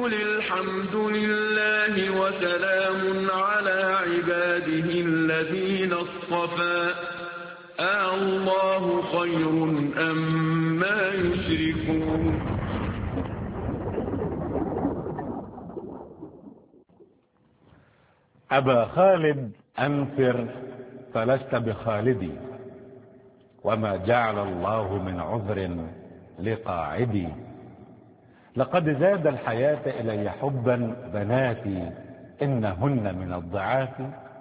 قل الحمد لله وسلام على عباده الذين اصطفى الله خير أما يشركون. أبا خالد أنفر فلست بخالدي، وما جعل الله من عذر لقاعدي. لقد زاد الحياة إلي حبا بناتي، إنهن من الضعاف،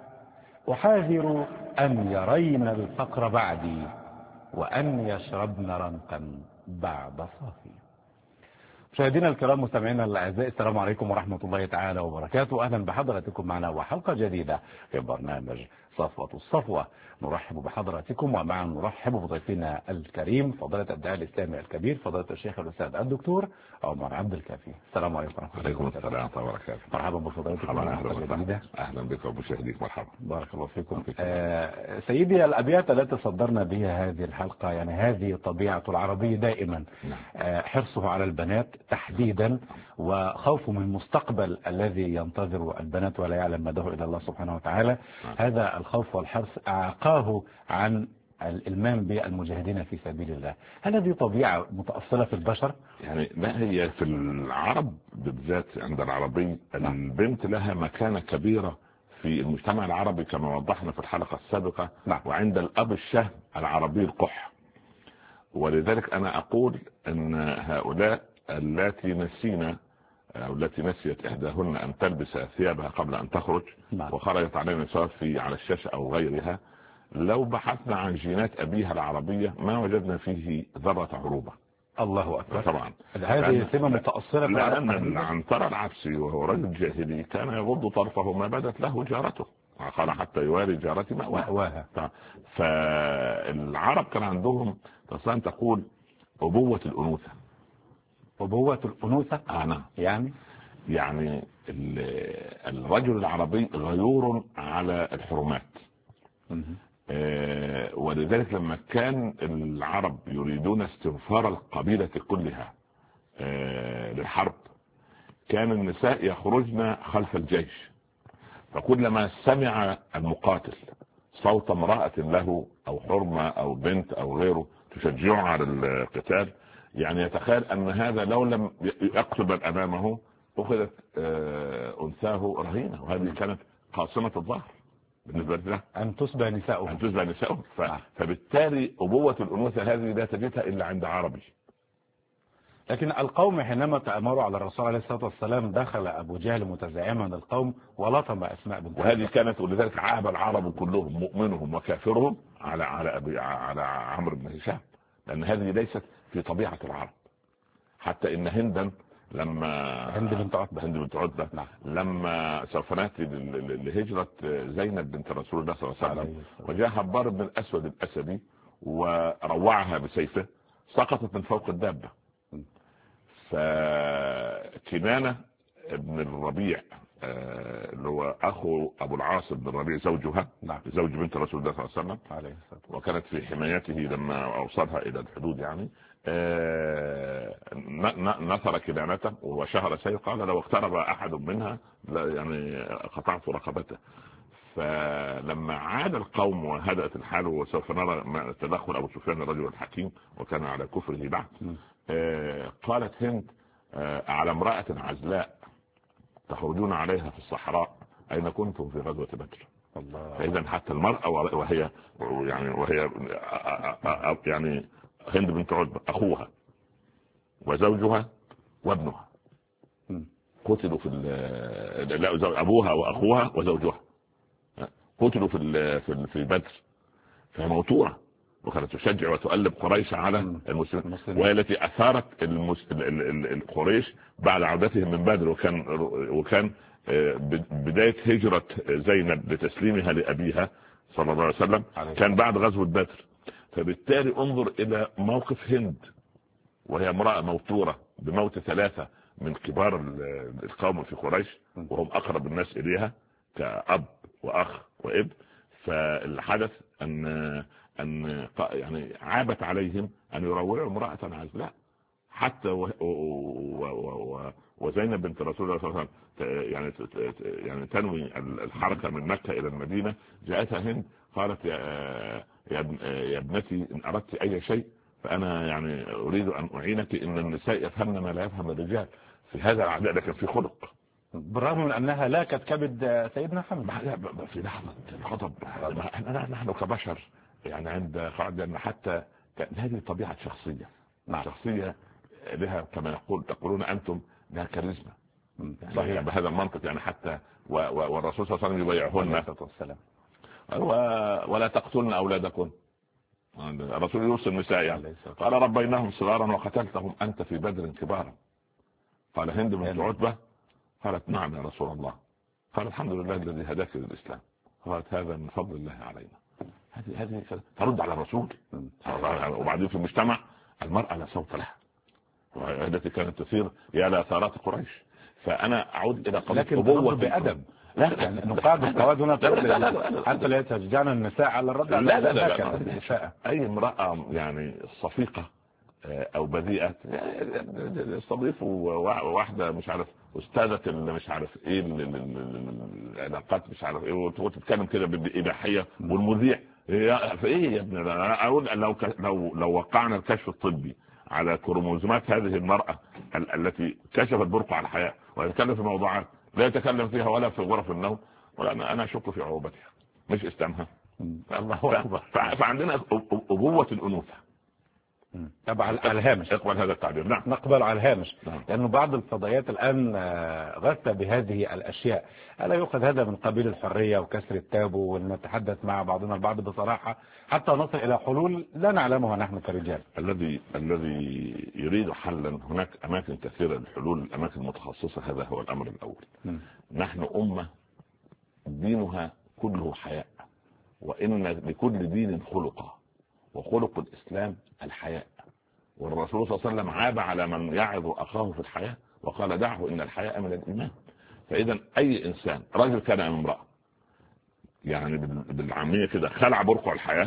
أحاذر أن يرين الفقر بعدي، وأن يشربن رنقا بعد صافي. مشاهدينا الكرام، مستمعينا الاعزاء، السلام عليكم ورحمة الله تعالى وبركاته. اهلا بحضراتكم معنا وحلقة جديدة في برنامج صفوة الصفوة. نرحب بحضراتكم ومعا نرحب بضيفنا الكريم فضيلة الداعية الاسلامي الكبير فضيلة الشيخ الاستاذ الدكتور عمر عبد الكافي. السلام عليكم ورحمة الله وعليكم السلام ورحمة الله وبركاته. مرحبا بفضيلتكم معنا حلقة جديدة. اهلا بك وبمشاهديك. مرحبا. بارك الله فيكم. سيدي، الابيات التي تصدرنا بها هذه الحلقة، يعني هذه طبيعة العربي دائما، حرصه على البنات تحديدا، وخوفه من المستقبل الذي ينتظر البنات ولا يعلم مداه إلا الله سبحانه وتعالى. هذا الخوف والحرص أعاقاه عن الإلمام بالمجاهدين في سبيل الله. هل هذه طبيعة متأصلة في البشر؟ يعني لا، هي في العرب بالذات عند العربي البنت لها مكانة كبيرة في المجتمع العربي كما وضحنا في الحلقة السابقة. وعند الأب الشهم العربي القح. ولذلك أنا أقول أن هؤلاء التي نسينا أو التي نسيت إحداهن أن تلبس ثيابها قبل أن تخرج وخرجت علينا سواء على الشاشة أو غيرها، لو بحثنا عن جينات أبيها العربية ما وجدنا فيه ذرة عروبة. الله أكبر. طبعا هذه سمة متأصلة في العرب. لأن عنتر العبسي وهو رجل جاهلي كان يغض طرفه ما بدت له جارته، قال حتى يواري جارتي مأواها. فالعرب كان عندهم تصان تقول أبوة الأنوثة. أبوة الأنوثة؟ نعم. يعني الرجل العربي غيور على الحرمات. ولذلك لما كان العرب يريدون استنفار القبيلة كلها للحرب، كان النساء يخرجن خلف الجيش، فكلما سمع المقاتل صوت امرأة له أو حرمة أو بنت أو غيره تشجعه على القتال، يعني يتخيل أن هذا لو لم يقتل أمامه أخذت أنثاه رهينة، وهذه كانت قاصمة الظهر بالنسبة له، أن تسبى نساؤه. فبالتالي أبوة الأنوثة هذه لا تجدها إلا عند عربي. لكن القوم حينما تأمروا على الرسول عليه الصلاة والسلام دخل أبو جهل متزعما القوم ولطم أسماء بنت. وهذه كانت، ولذلك عاب العرب كلهم مؤمنهم وكافرهم على عمرو بن هشام، لأن هذه ليست في طبيعة العرب. حتى إن هند بنت عتبة لما سوف نأتي لهجرة زينب بنت رسول الله صلى الله عليه وسلم، وجاء حبار بن الأسود الأسدي وروعها بسيفه، سقطت من فوق الدابة. فكنانة ابن الربيع اللي هو أخو أبو العاص بن الربيع زوجها، زوج بنت رسول الله صلى الله عليه وسلم، وكانت في حمايته لما أوصلها إلى الحدود، يعني نثر كنانته وشهر سيف، قال لو اقترب أحد منها يعني قطعت رقبته. فلما عاد القوم وهدأت الحال، وسوف نرى تدخل أبو سفيان الرجل الحكيم وكان على كفره بعد، قالت هند على امرأة عزلاء تخرجون عليها في الصحراء أين كنتم في غزوة بدر؟ فإذا حتى المرأة وهي يعني هند بنت عتبة أخوها وزوجها وابنها قتلوا أبوها وأخوها وزوجها قتلوا في بدر، فموتورة، وكانت تشجع وتؤلب قريش على المسلمين، وهي التي أثارت القريش بعد عودتهم من بدر، وكان بداية هجرة زينب لتسليمها لأبيها صلى الله عليه وسلم كان بعد غزوة بدر. فبالتالي انظر إلى موقف هند وهي امرأة موتورة بموت 3 من كبار القوم في قريش، وهم أقرب الناس إليها كأب وأخ وابن. فالحدث أن يعني عابت عليهم أن يروعوا امرأة عزلاء حتى وزينب بنت رسول الله صلى الله عليه وسلم يعني تنوي الحركة من مكة إلى المدينة، جاءتها هند قالت يا ابنتي إن أردت أي شيء فأنا يعني أريد أن أعينك، إن النساء يفهمن ما لا يفهم الرجال في هذا العداء، لكن في خلق، بالرغم من أنها لا كبد سيدنا حمد في لحظة الغضب. نحن كبشر يعني عند قاعدة أن حتى هذه طبيعة شخصية، شخصية لها كما تقولون أنتم لها كاريزما، صحيح بهذا المنطق يعني. حتى والرسول صلى الله عليه وسلم يبايعهن ولا تقتلن أولادكم، الرسول يوصي النساء يعني. قال ربيناهم صغارا وقتلتهم أنت في بدر كبارا. قال هند بنت عتبة قالت نعم يا رسول الله. قال الحمد لله الذي هداك للإسلام. قالت هذا من فضل الله علينا. هذه ترد على الرسول. وبعدين في المجتمع المرأة لا صوت لها، التي كانت تثير يا لا ثارات قريش. فأنا أعود إلى قضية أبوة بأدب، يعني نقاعد القواعد هنا حتى لا يتشجعن النساء على الرد. لا أي امرأة يعني صفيقة أو بذيئة يستضيفوا واحدة مش عارف أستاذة مش عارف إيه العلاقات مش عارف إيه، وتتكلم كده بالإباحية والمذيع فإيه يا ابني. أنا أقول لو وقعنا الكشف الطبي على كروموزومات هذه المرأة التي كشفت برقع الحياة ويتكلم في موضوعات لا يتكلم فيها ولا في غرف النوم، ولا أنا أشك في عقوبتها مش إسلامها. فعندنا أبوة الأنوثة. طبعا على الهامش اقبل هذا التعبير. نعم نقبل على الهامش. نعم. لأنه بعض الفضائيات الآن غثت بهذه الأشياء. ألا يؤخذ هذا من قبيل الحرية وكسر التابو ونتحدث مع بعضنا البعض بصراحة حتى نصل إلى حلول لا نعلمها نحن كرجال؟ الذي يريد حلا هناك أماكن كثيرة للحلول، الأماكن المتخصصة، هذا هو الأمر الأول. نحن أمة دينها كله حياء، وإن لكل دين خلقه، وخلق الإسلام الحياء. والرسول صلى الله عليه وسلم عاب على من يعظ أخاه في الحياء وقال دعه إن الحياء من الإيمان. فإذا أي إنسان رجل كان أم امرأة يعني بالعامية كده خلع برقع الحياة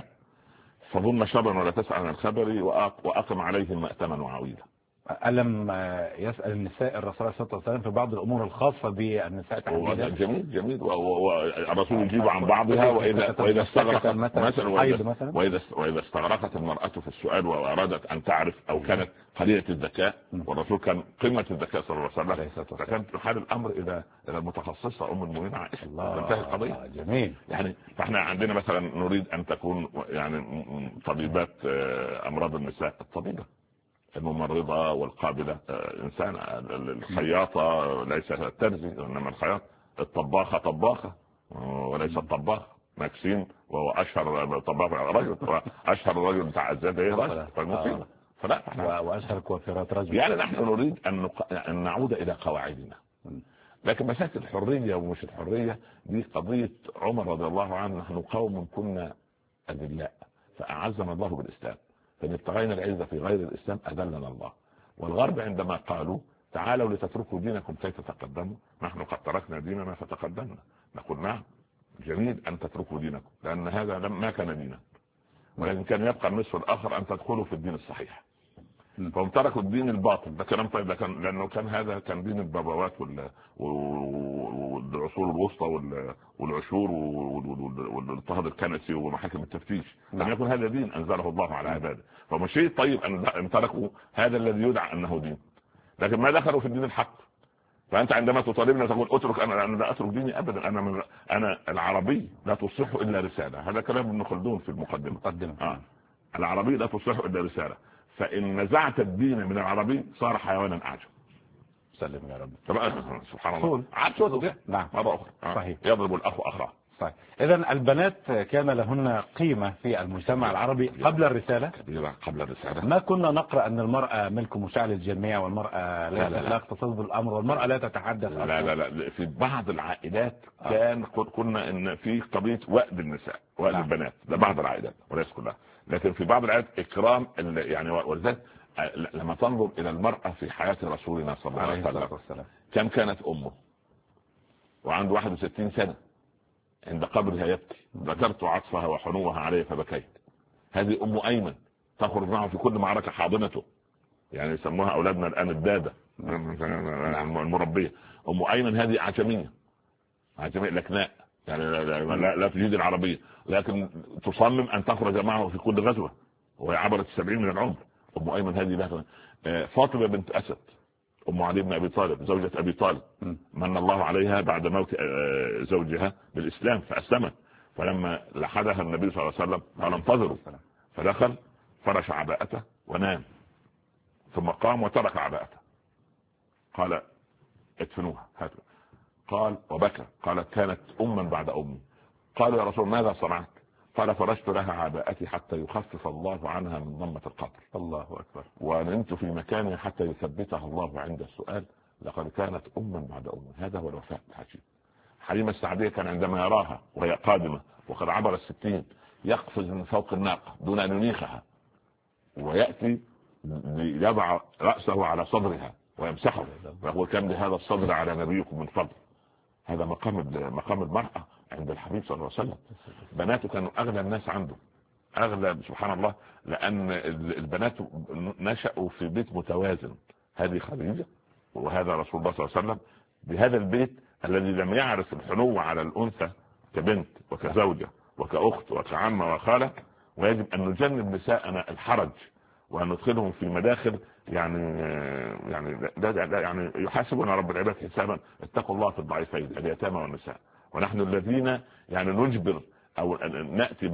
فظن شرا ولا تسأل عن الخبر وأقم عليهم مأتما وعويلا. ألم يسأل النساء الرسول صلى الله عليه وسلم في بعض الأمور الخاصة بالنساء تحديدا؟ جميل والرسول يجيب عن بعضها. وإذا استغرقت مثلا وإذا استغرقت المرأة في السؤال وأرادت أن تعرف أو كانت قليلة الذكاء، والرسول كان قمة الذكاء صلى الله عليه وسلم، فكانت حال الأمر إلى المتخصصة أم المؤمنين عائشة. انتهى القضية. جميل. يعني فاحنا عندنا مثلا نريد أن تكون يعني طبيبات أمراض النساء، الطبيبة الممرضة والقابلة إنسان، الخياطة ليس الترزي إنما الخياط، الطباخة طباخة وليس الطباخ. ماكسيم وهو أشهر طباخ رجل، وأشهر رجل بتاع الزاد إيه رجل، فالمصيبة. فلا وأشهر كوافيرات رجل. يعني نحن نريد أن نعود إلى قواعدنا. لكن مسألة الحرية ومش الحرية دي قضية عمر رضي الله عنه. نحن قوم كنا أذلاء فأعزنا الله بالإسلام، فإن ابتغينا العزة في غير الإسلام أذلنا الله. والغرب عندما قالوا تعالوا لتتركوا دينكم كي تتقدموا، نحن قد تركنا ديننا فتقدمنا. نقول نعم جميل أن تتركوا دينكم، لأن هذا ما كان دينا، ولكن كان يبقى النصف الآخر أن تدخلوا في الدين الصحيح. فهم تركوا الدين الباطل. ده كلام طيب، لأنه هذا كان دين البابوات والعصور الوسطى والعشور والاضطهاد الكنسي ومحاكم التفتيش. لم يكن هذا دين أنزله الله على عباده. فمش شيء طيب أن تركوا هذا الذي يدعى أنه دين، لكن ما دخلوا في الدين الحق. فأنت عندما تطالبنا تقول اترك، أنا لا أترك ديني أبدا. أنا العربي لا تصح إلا رسالة. هذا كلام ابن خلدون في المقدمة. العربي لا تصح إلا رسالة، فإن نزعت الدين من العربي صار حيوانا أعجب. سلم يا رب. سبحان الله. عاد نعم مرة أخرى. صحيح. يضرب الأخ أخاه. صحيح. إذن البنات كان لهن قيمة في المجتمع العربي قبل الرسالة. كبيرة قبل الرسالة. ما كنا نقرأ أن المرأة ملك مشاع للجميع، والمرأة لا اختصاص بالأمر، والمرأة لا تتحدث. لا في بعض العائلات كنا إن في قضية وأد النساء وأد البنات. ده بعض العائلات وليس كلها، لكن في بعض العائلات إكرام يعني. ولذلك لما تنظر إلى المرأة في حياة رسولنا صلى الله عليه وسلم كم كانت أمه وعنده 61 سنة عند قبرها يبكي، ذكرت عطفها وحنوها عليه فبكيت. هذه أم أيمن تخرج معه في كل معركة حاضنته، يعني يسموها اولادنا الان الداده المربيه. ام ايمن هذه عجميه لكناء، يعني لا تجيد العربيه، لكن تصمم ان تخرج معه في كل غزوه وهي عبرت 70 من العمر. ام ايمن هذه لها. فاطمه بنت اسد ام علي بن ابي طالب زوجة ابي طالب، من الله عليها بعد موت زوجها بالاسلام فاسلمت، فلما لحدها النبي صلى الله عليه وسلم قال انتظروا، فدخل فرش عباءته ونام، ثم قام وترك عباءته، قال ادفنوها هاتوا، قال وبكى، قالت كانت أما بعد أمي. قالوا يا رسول ماذا صنعت؟ قال فرشت لها عباءتي حتى يخفف الله عنها من ضمة القبر. الله أكبر. ونمت في مكاني حتى يثبتها الله عند السؤال، لقد كانت أما بعد أمي. هذا هو الوفاء العجيب. حليمة السعدية كان عندما يراها وهي قادمة وقد عبر 60 يقفز من فوق الناقة دون أن ينيخها ويأتي ليضع رأسه على صدرها ويمسحه، وهو كان لهذا الصدر على نبيكم من فضل. هذا مقام المرأة عند الحبيب صلى الله عليه وسلم. بناته كانوا أغلى الناس عنده، أغلى سبحان الله، لأن البنات نشأوا في بيت متوازن. هذه خديجة وهذا رسول الله صلى الله عليه وسلم، بهذا البيت الذي لم يعرف الحنو على الأنثى كبنت وكزوجة وكأخت وكعمة وخالة. ويجب أن نجنب نساءنا الحرج وأن ندخلهم في مداخل يعني يحاسبنا رب العباد حسابا. اتقوا الله في الضعيفين اليتامى والنساء. ونحن الذين يعني نجبر أو نأتي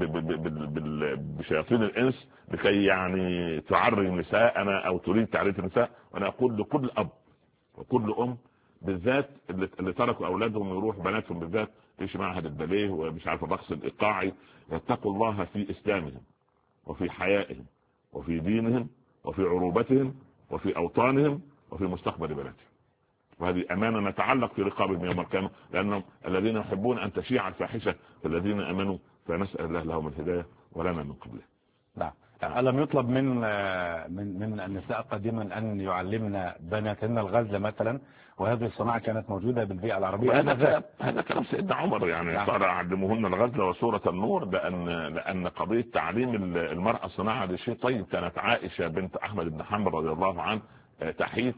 بشياطين الإنس لكي يعني تعري نساءنا أو تريد تعرية النساء. وأنا أقول لكل أب وكل أم بالذات اللي تركوا أولادهم يروح بناتهم بالذات ايش معهد الباليه ومش عارف الرقص الإيقاعي، يتقوا الله في إسلامهم وفي حيائهم وفي دينهم وفي عروبتهم وفي أوطانهم وفي مستقبل بلدهم. وهذه أمانة نتعلق في رقابهم يوم القيامة، لأنهم الذين يحبون أن تشيع الفاحشة فالذين أمنوا، فنسأل الله لهم الهداية ولنا من قبله. نعم. ألم يطلب من النساء قديما أن يعلمنا بناتهن الغزل مثلا، وهذه الصناعة كانت موجودة بالبيئة العربية؟ هذا كلام سيدنا عمر، يعني قال علموهن الغزل وسورة النور، لأن قضية تعليم المرأة الصناعة دي شيء طيب. كانت عائشة بنت أحمد بن حنبل رضي الله عنه تحيك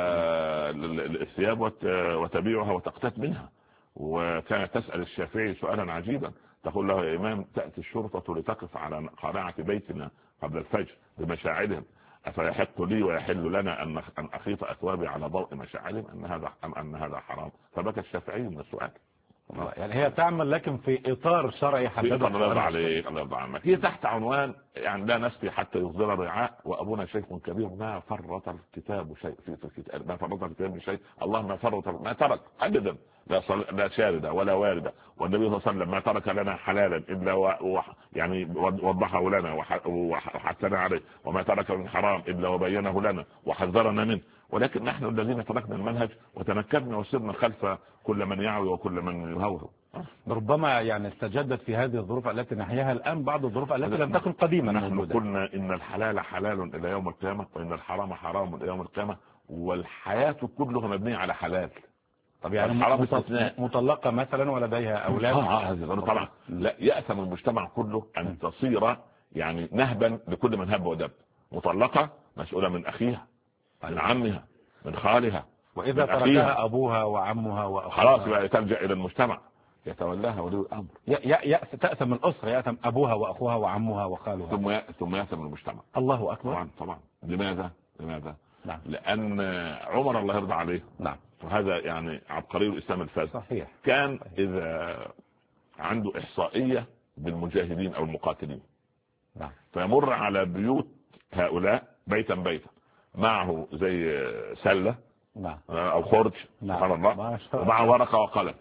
الثياب وتبيعها وتقتات منها، وكانت تسأل الشافعي سؤالا عجيبا، تقول له يا إمام تأتي الشرطة لتقف على قارعة بيتنا قبل الفجر بمشاعرهم، أفيحق لي ويحل لنا أن أخيط أثوابي على ضوء مشاعرهم أن هذا حرام؟ فبكى الشافعي من السؤال. يعني هي تعمل لكن في إطار شرعي حدده الله عليك الله يرضى عنك. هي تحت عنوان يعني لا نسقي حتى يصدر الرعاء وأبونا شيخ كبير، ما فرط الكتاب شيء في الكتاب، ما فرط الكتاب شيء، الله ما فرط ما ترك أبدا، لا شاردة ولا واردة. والنبي صلى الله عليه وسلم ما ترك لنا حلالا إلا يعني وضحه لنا وحثنا عليه، وما ترك من حرام إلا وبينه لنا وحذرنا منه. ولكن نحن الذين تركنا المنهج وتنكبنا وصرنا خلف كل من يعوي وكل من يهوه. ربما يعني استجدت في هذه الظروف التي نحياها الآن بعض الظروف التي لم تكن قديما. نحن قلنا إن الحلال حلال إلى يوم القيامة وإن الحرام حرام إلى يوم القيامة، والحياة كلها مبنية على حلال. طب يعني مطلقة مثلا ولديها أولاد طبعا لا يأثم المجتمع كله أن تصير يعني نهبا لكل من هب ودب. مطلقة مسؤولة من أخيها من عمها من خالها، وإذا تركها أبوها وعمها وأخوها خلاص بقى تلجأ إلى المجتمع يتولاها ولي الأمر. تأثم الأسرة، يأثم أبوها وأخوها وعمها وخالها، ثم يأثم المجتمع. الله أكبر. طبعا لماذا؟ نعم. لأن عمر الله يرضى عليه، نعم، وهذا يعني عبقري الإسلام الفاسد، صحيح، كان إذا عنده إحصائية بالمجاهدين أو المقاتلين، نعم، فيمر على بيوت هؤلاء بيتا معه زي سلة، نعم، أو خرج، سبحان الله، ومع ورقة وقلم.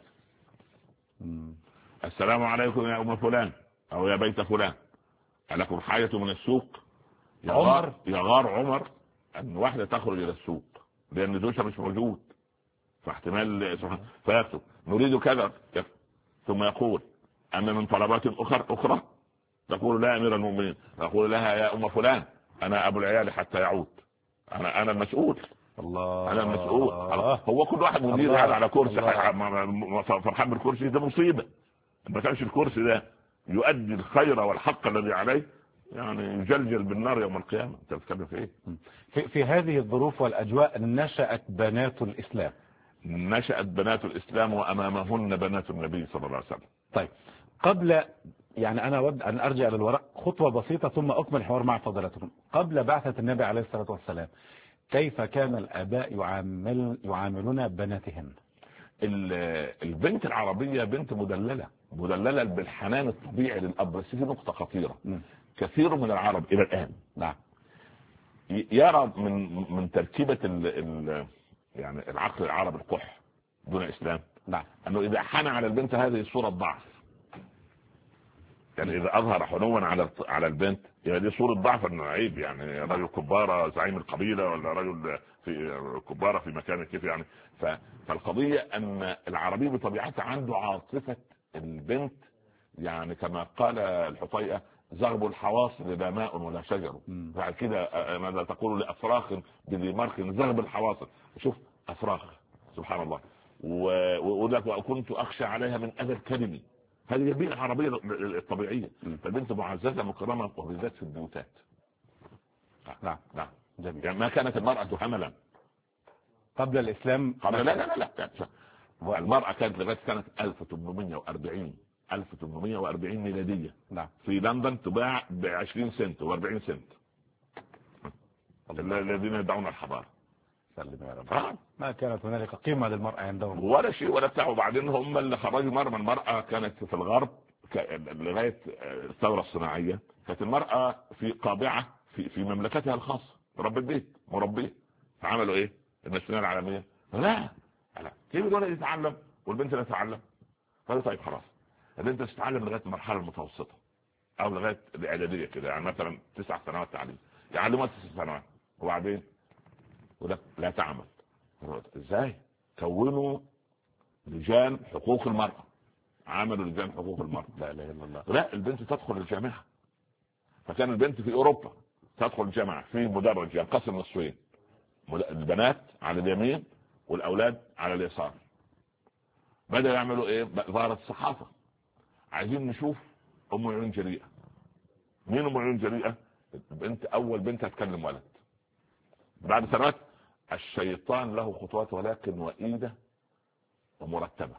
السلام عليكم يا أم فلان أو يا بيت فلان، ألكم حاجة من السوق؟ يغار عمر أن واحدة تخرج إلى السوق لأن زوجها مش موجود، فاحتمال فيكتب نريد كذا، ثم يقول أما من طلبات أخرى؟ تقول لا أمير المؤمنين. تقول لها يا أم فلان أنا أبو العيال حتى يعود، أنا المسؤول. الله، أنا المسؤول. هو كل واحد مدير قاعد على كرسي فرحان بالكرسي، ده مصيبة. ما كانش الكرسي ده يؤدي الخير والحق الذي عليه يعني يجلجل بالنار يوم القيامة. انت بتتكلم في ايه؟ في هذه الظروف والأجواء نشأت بنات الإسلام. نشأت بنات الإسلام وأمامهن بنات النبي صلى الله عليه وسلم. طيب قبل، يعني أنا أود أن أرجع للوراء خطوة بسيطة ثم أكمل الحوار مع فضلاتكم. قبل بعثة النبي عليه الصلاة والسلام كيف كان الآباء يعاملون بناتهم؟ البنت العربية بنت مدللة بالحنان الطبيعي للأب. بس في نقطة خطيرة. كثير من العرب إلى الآن نعم يرى من تركيبة يعني العقل العربي القح دون إسلام. نعم. أنه إذا حنى على البنت هذه صورة ضعف. يعني إذا أظهر حنوا على البنت يعني دي صورة ضعف، إنه عيب، يعني رجل كبارة زعيم القبيلة ولا رجل في كبارة في مكان كيف يعني. فالقضية أن العربي بطبيعته عنده عاطفة البنت، يعني كما قال الحطيئة زغب الحواصل لا ماء ولا شجر. بعد كده ماذا تقول لأفراخ بذي مرخ زغب الحواصل. شوف أفراخ سبحان الله. وذلك وكنت أخشى عليها من أذى الكلمي. هذه البيئة العربية الطبيعية. فالبنت معززة مكرمة وبالذات في البيوتات. نعم نعم جميل. يعني ما كانت المرأة حملا قبل الإسلام. قبل لا المرأة كانت لغاية سنة 1840 ميلادية. نعم. في لندن تباع ب20 سنت و40 سنت. الذين يدعون الحضارة. سلم يا رب. ما كانت هنالك قيمة للمرأة عندهم ولا شيء ولا بتاع. وبعدين هم اللي خرجوا مرمى المرأة. كانت في الغرب لغاية الثورة الصناعية كانت المرأة في قابعة في مملكتها الخاصة، رب البيت مربيه. فعملوا ايه المسؤولية العالمية؟ لا كيف الولد يتعلم والبنت لا تتعلم؟ قالوا طيب خلاص البنت تتعلم لغاية المرحلة المتوسطة او لغاية الاعدادية كده، يعني مثلا 9 سنوات تعليم، يعلمها 9 سنوات وبعدين لا تعمل. ازاي؟ كونوا لجان حقوق المرأة. عملوا لجان حقوق المرأة. لا اله الا الله. لا البنت تدخل الجامعة. فكان البنت في اوروبا تدخل الجامعة في مدرج ينقسم نصفين، البنات على اليمين والاولاد على اليسار. بدأوا يعملوا ايه؟ ظهرت الصحافة عايزين نشوف ام عيون جريئة. مين ام عيون جريئة؟ البنت اول بنت هتكلم ولد. بعد سنوات الشيطان له خطوات ولكن وإيدة ومرتبة.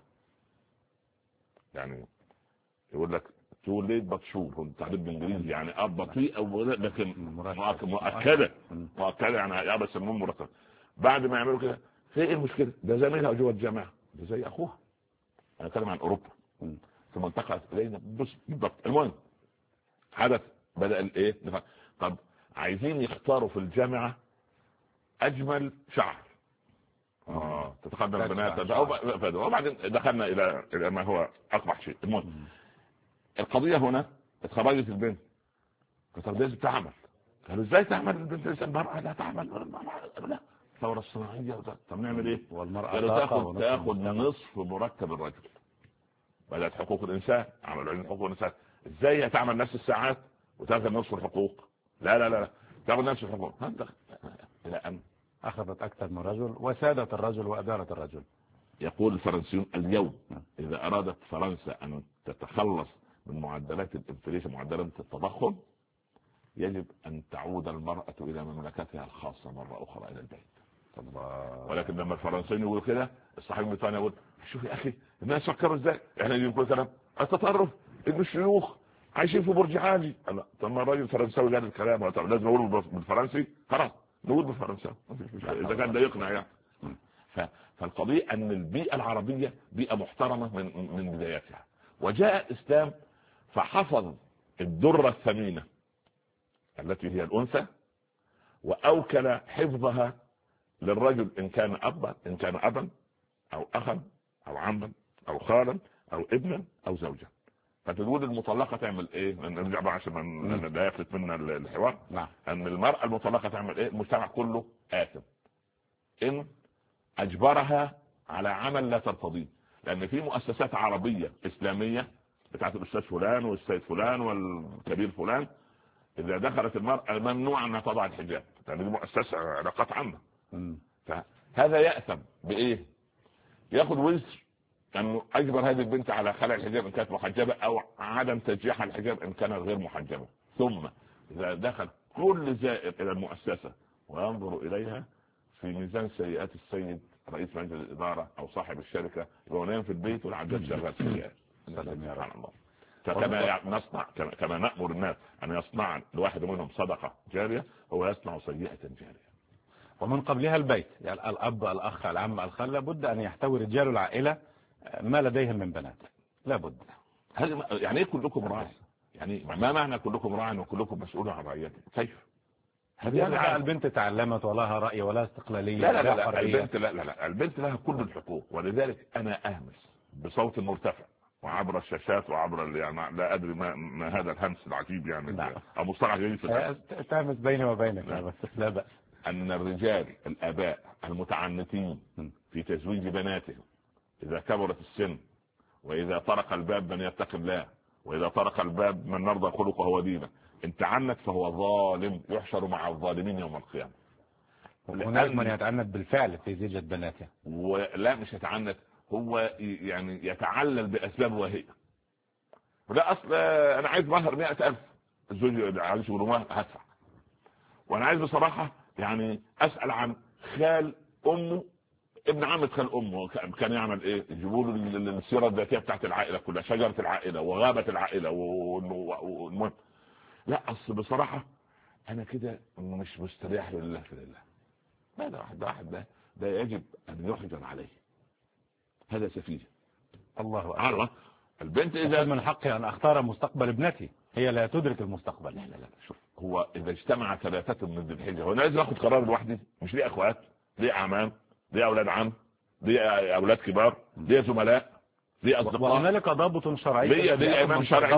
يعني يقول لك too late but sure، هو تعريف بالانجليزي يعني بطيء او لكن مؤكدة يعني يا بس المهم مرتبة. بعد ما يعملوا كده في ايه المشكلة؟ ده زميلها جوه الجامعة، ده زي اخوها. انا اتكلم عن اوروبا ثم انتقلت الينا بالضبط. المهم حدث بدأ الايه. طب عايزين يختاروا في الجامعة اجمل شعر. تتقدم البنات وبعدين دخلنا الى ما هو اقبح شيء. المهم القضيه هنا اتخرجت البنت كانت لازم تعمل. قالوا ازاي تعمل البنت؟ لسه المراه لا تعمل. لا الثوره الصناعيه. طب نعمل ايه؟ والمراه تاخذ نصف مرتب الرجل. بدات حقوق الانسان عملوا علم حقوق الانسان. ازاي هتعمل نفس الساعات وتاخذ نصف الحقوق؟ لا تاخذ نفس الحقوق. الى ان أخذت أكثر من رجل وسادت الرجل وأدارت الرجل. يقول الفرنسيون اليوم إذا أرادت فرنسا أن تتخلص من معدلات الانفليشن، معدلات التضخم، يجب أن تعود المرأة إلى مملكتها الخاصة مرة أخرى إلى البيت. ولكن لما الفرنسيين يقول كده الصحفي البريطاني يقول شوف يا أخي الناس فكروا إزاي. إحنا نقول كلام التطرف إن الشيوخ عايشين في برج عالي. طب ما الراجل الفرنساوي قال الكلام لازم أقوله بالفرنسي. خلاص نقول بالفرنساوي إذا كان ده يقنع يعني. فالقضية أن البيئة العربية بيئة محترمة من بدايتها. وجاء الإسلام فحفظ الدرة الثمينة التي هي الأنثى وأوكل حفظها للرجل إن كان أبا أو أخا أو عما أو خالا أو ابنا أو زوجا. فتقول المطلقة تعمل ايه؟ نرجع بقى عشان لا يفلت منا الحوار. ان المرأة المطلقة تعمل ايه؟ المجتمع كله آثم ان اجبرها على عمل لا ترتضيه. لان في مؤسسات عربية اسلامية بتاعت الاستاذ فلان والسيد فلان والكبير فلان، اذا دخلت المرأة ممنوع انها تضع الحجاب لان دي مؤسسة علاقات عامة. فهذا يأثم بايه؟ ياخذ وزر انه اجبر هذه البنت على خلع الحجاب ان كانت محجبه او عدم تشجيعها الحجاب ان كانت غير محجبه. ثم إذا دخل كل زائر إلى المؤسسة وينظر إليها في ميزان سيئات السيد رئيس مجلس الإدارة أو صاحب الشركة، يبقى نايم في البيت والعداد شغال سيئات. سبحان الله. فكما نصنع كما نأمر الناس أن يصنع الواحد منهم صدقة جارية، هو يصنع سيئة جارية. ومن قبلها البيت، يعني الأب الأخ العم الخال لابد أن يحتوي رجال العائلة ما لديهم من بنات، لابد. هذا يعني ايه كلكم راع؟ يعني ما معنى كلكم راع وكلكم مسؤول عن رعيته؟ كيف؟ هذه البنت تعلمت ولها رأي ولا استقلالية؟ لا لا لا, لا. البنت لا البنت لها كل الحقوق، ولذلك أنا أهمس بصوت مرتفع وعبر الشاشات وعبر يعني لا أدري ما هذا الهمس العجيب يعني أو مصطلح جديد في تهمس بيني وبينك. لا بأس. أن الرجال الآباء المتعنتين في تزويج بناتهم إذا كبرت السن، وإذا طرق الباب من يتقي الله، وإذا طرق الباب من نرضى خلقه ودينه، إن تعنت فهو ظالم يحشر مع الظالمين يوم القيامة. هناك من يتعنت بالفعل في زيجة بناته، ولا مش يتعنت، هو يعني يتعلل بأسباب وهي. وده أصل أنا عايز مهر 100,000، الزوج عايز يقول مهر هدفع. وأنا عايز بصراحة يعني أسأل عن خال أمه، ابن عمة خال أمه كان يعمل إيه؟ يجيبوا له السيرة الذاتية بتاعت العائلة كلها، شجرة العائلة وغابة العائلة والمهم. لا أصل بصراحة أنا كده مش مستريح لله في الله. هذا واحد ده يجب أن يحجر عليه، هذا سفيه. الله أكبر. البنت إذا من حقي أن أختار مستقبل ابنتي، هي لا تدرك المستقبل. لا شوف، هو إذا اجتمع 3 من ذي الحجة، هو أنا لازم أخذ قرار لوحدي؟ مش ليه أخوات، ليه أعمام، ليه أولاد عم، ليه أولاد كبار، ليه زملاء، ليه أصدقاء. وهنالك ضابط شرعي، ليه إمام شرعي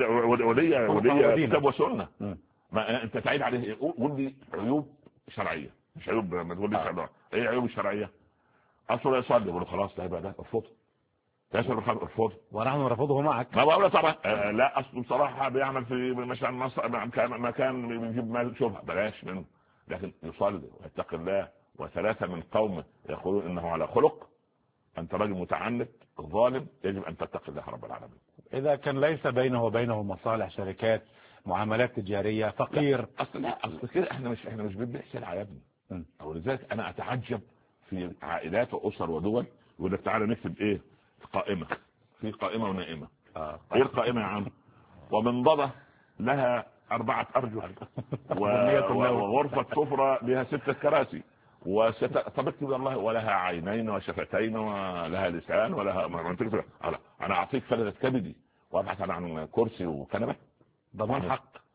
وليه كتاب وسنة. ما أنت تعيد عليه قول لي عيوب شرعية، مش عيوب ما تقول لي إيه عيوب الشرعية؟ أصله يصلي يقول خلاص ده يبقى ده ارفضه، ارفضه ونحن نرفضه معك. ما بقول طبعا لا أصله بصراحة بيعمل في مثلا مكان بيجيب مال شبهة بلاش منه، لكن يصلي ويتقي الله. و3 من قومه يقولون إنه على خلق. أنت رجل متعنت ظالم، يجب أن تتقي الله رب العالمين. إذا كان ليس بينه وبينه مصالح شركات معاملات تجارية فقير، أصل كده احنا مش بنبيع سلعة يا ابني. ولذلك أنا أتعجب في عائلات وأسر ودول يقول لك تعالى نكتب إيه قائمة، في قائمة ونائمة. ايه القائمة يا عم؟ ومنضدة لها 4 أرجل وغرفة سفرة لها 6 كراسي طب اكتب الله ولها عينين وشفتين ولها لسان ولها انا اعطيك فلذة كبدي وابحث عن كرسي وكنبة؟ ضمان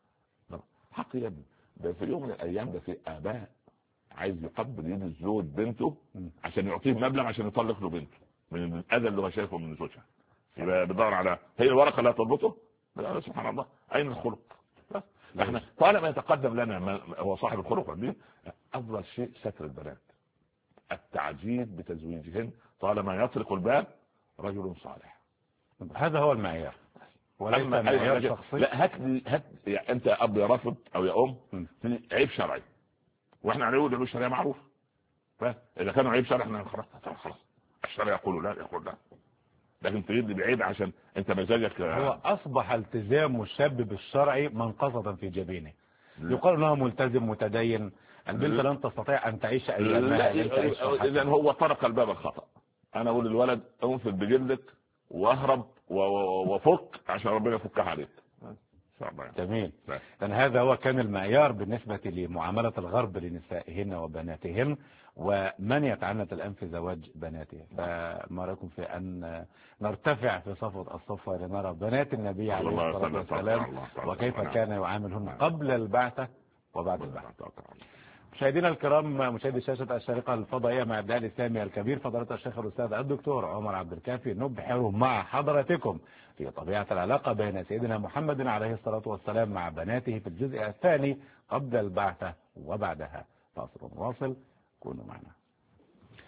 حق يا ابني. ده في يوم من الايام ده في اباء عايز يقبل يد الزوج بنته عشان يعطيه مبلغ عشان يطلق له بنته من الاذى اللي هو شايفه من زوجها. يبقى بيدور على هي الورقه لا تربطه. سبحان الله، اين الخلق؟ احنا طالما يتقدم لنا هو صاحب الخلق دي، افضل شيء ستر البنات، التعجيل بتزويجهن طالما يطرق الباب رجل صالح. هذا هو المعيار وليس معيار شخصي. لا هات يعني انت اب يا رافض او يا ام عيب شرعي، واحنا هنقول له الشريعه معروف، فاذا كانوا عيب شرعي احنا خلاص الشرع يقول لا يقول لا، لكن تريد بعيد عشان انت مزاجك. هو اصبح التزام الشاب بالشرعي منقصة في جبينه. يقال انه ملتزم متدين، البنت لن تستطيع ان تعيش ايامها. اذا هو طرق الباب الخطأ. انا اقول للولد انفذ بجلدك واهرب وفك عشان ربنا يفكها عليك. جميل. لأن هذا هو كان المعيار بالنسبة لمعاملة الغرب لنسائهن وبناتهن، ومن يتعنت الآن في زواج بناته. فما رأيكم في أن نرتفع في صفوة الصفة لنرى بنات النبي عليه الصلاة والسلام وكيف كان يعاملهن قبل البعثة وبعد البعثة. مشاهدينا الكرام، مشاهدي شاشة الشارقة الفضائية مع الداعي الإسلامي الكبير فضيلة الشيخ الأستاذ الدكتور عمر عبد الكافي، نبحر مع حضراتكم في طبيعة العلاقة بين سيدنا محمد عليه الصلاة والسلام مع بناته في الجزء الثاني قبل البعثة وبعدها. فاصل واصل، كونوا معنا.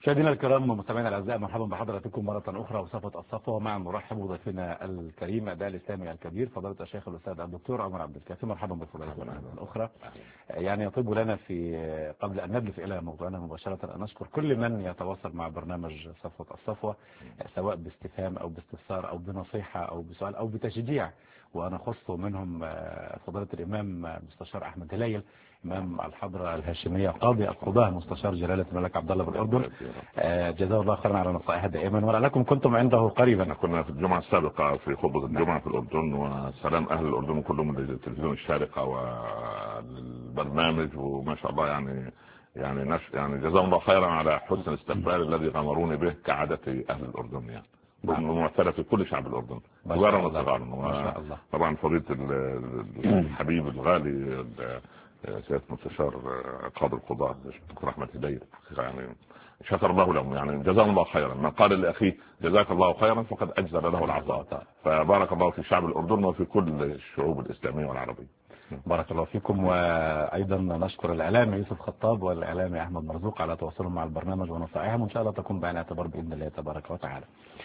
مشاهدينا الكرام ومستمعينا الاعزاء، مرحبا بحضراتكم مره اخرى وصفه الصفوه، مع نرحب بضيفنا الكريم الداعي الاسلامي الكبير فضيله الشيخ الاستاذ الدكتور عمر عبد الكافي. مرحبا بفضيلتكم مره اخرى. يعني يطيب لنا في قبل ان ندلف الى موضوعنا مباشره ان نشكر كل من يتواصل مع برنامج صفوه الصفوه، سواء باستفهام او باستفسار او بنصيحه او بسؤال او بتشجيع، وانا خص منهم فضيله الامام مستشار احمد هليل امام الحضره الهاشميه قاضي القضاه مستشار جلاله الملك عبد الله بالاردن، جزاه الله خيرا على نصائحه دائما، ولعلكم كنتم عنده قريبا. كنا في الجمعه السابقه في خطبه الجمعه في الاردن، وسلام اهل الاردن كلهم للتلفزيون الشارقه والبرنامج، وما شاء الله يعني جزاهم الله خيرا على حسن الاستقبال الذي غمروني به كعاده اهل الاردن، يعني ممثله في كل شعب الاردن كبارا وصغارا. ما شاء الله. طبعا فضيله الحبيب الغالي سيادة مستشار قاضي القضاة الدكتور احمد هليل، يعني شكر الله لهم، يعني جزاهم الله خيرا. ما قال لاخيه جزاك الله خيرا فقد اجزل له العطاء، فبارك الله في شعب الاردن وفي كل الشعوب الاسلاميه والعربيه. بارك الله فيكم. وايضا نشكر الاعلامي يوسف خطاب والاعلامي احمد مرزوق على تواصلهم مع البرنامج ونصائحهم، وان شاء الله تكون بعين اعتبار باذن الله تبارك وتعالى.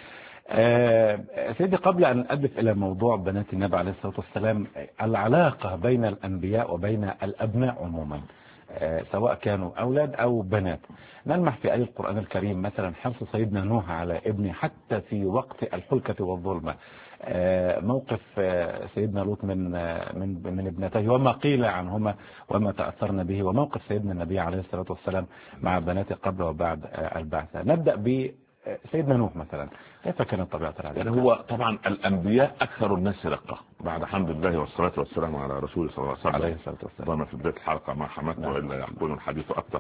سيدي، قبل أن أدف إلى موضوع بنات النبي عليه الصلاة والسلام، العلاقة بين الأنبياء وبين الأبناء عموما سواء كانوا أولاد أو بنات، نلمح في آية القرآن الكريم مثلا حرص سيدنا نوح على ابنه حتى في وقت الحلكة والظلمة، موقف سيدنا لوط من ابنتيه وما قيل عنهما وما تأثرنا به، وموقف سيدنا النبي عليه الصلاة والسلام مع بناته قبل وبعد البعثة. نبدأ ب سيدنا نوح مثلا، كيف كانت طبيعة العلاقة؟ يعني هو طبعا الأنبياء أكثر الناس رقة بعد حمد الله والصلاة والسلام على رسوله صلى الله عليه وسلم. وما في بداية الحلقة ما حمدت وإلا يكون الحديث أكثر.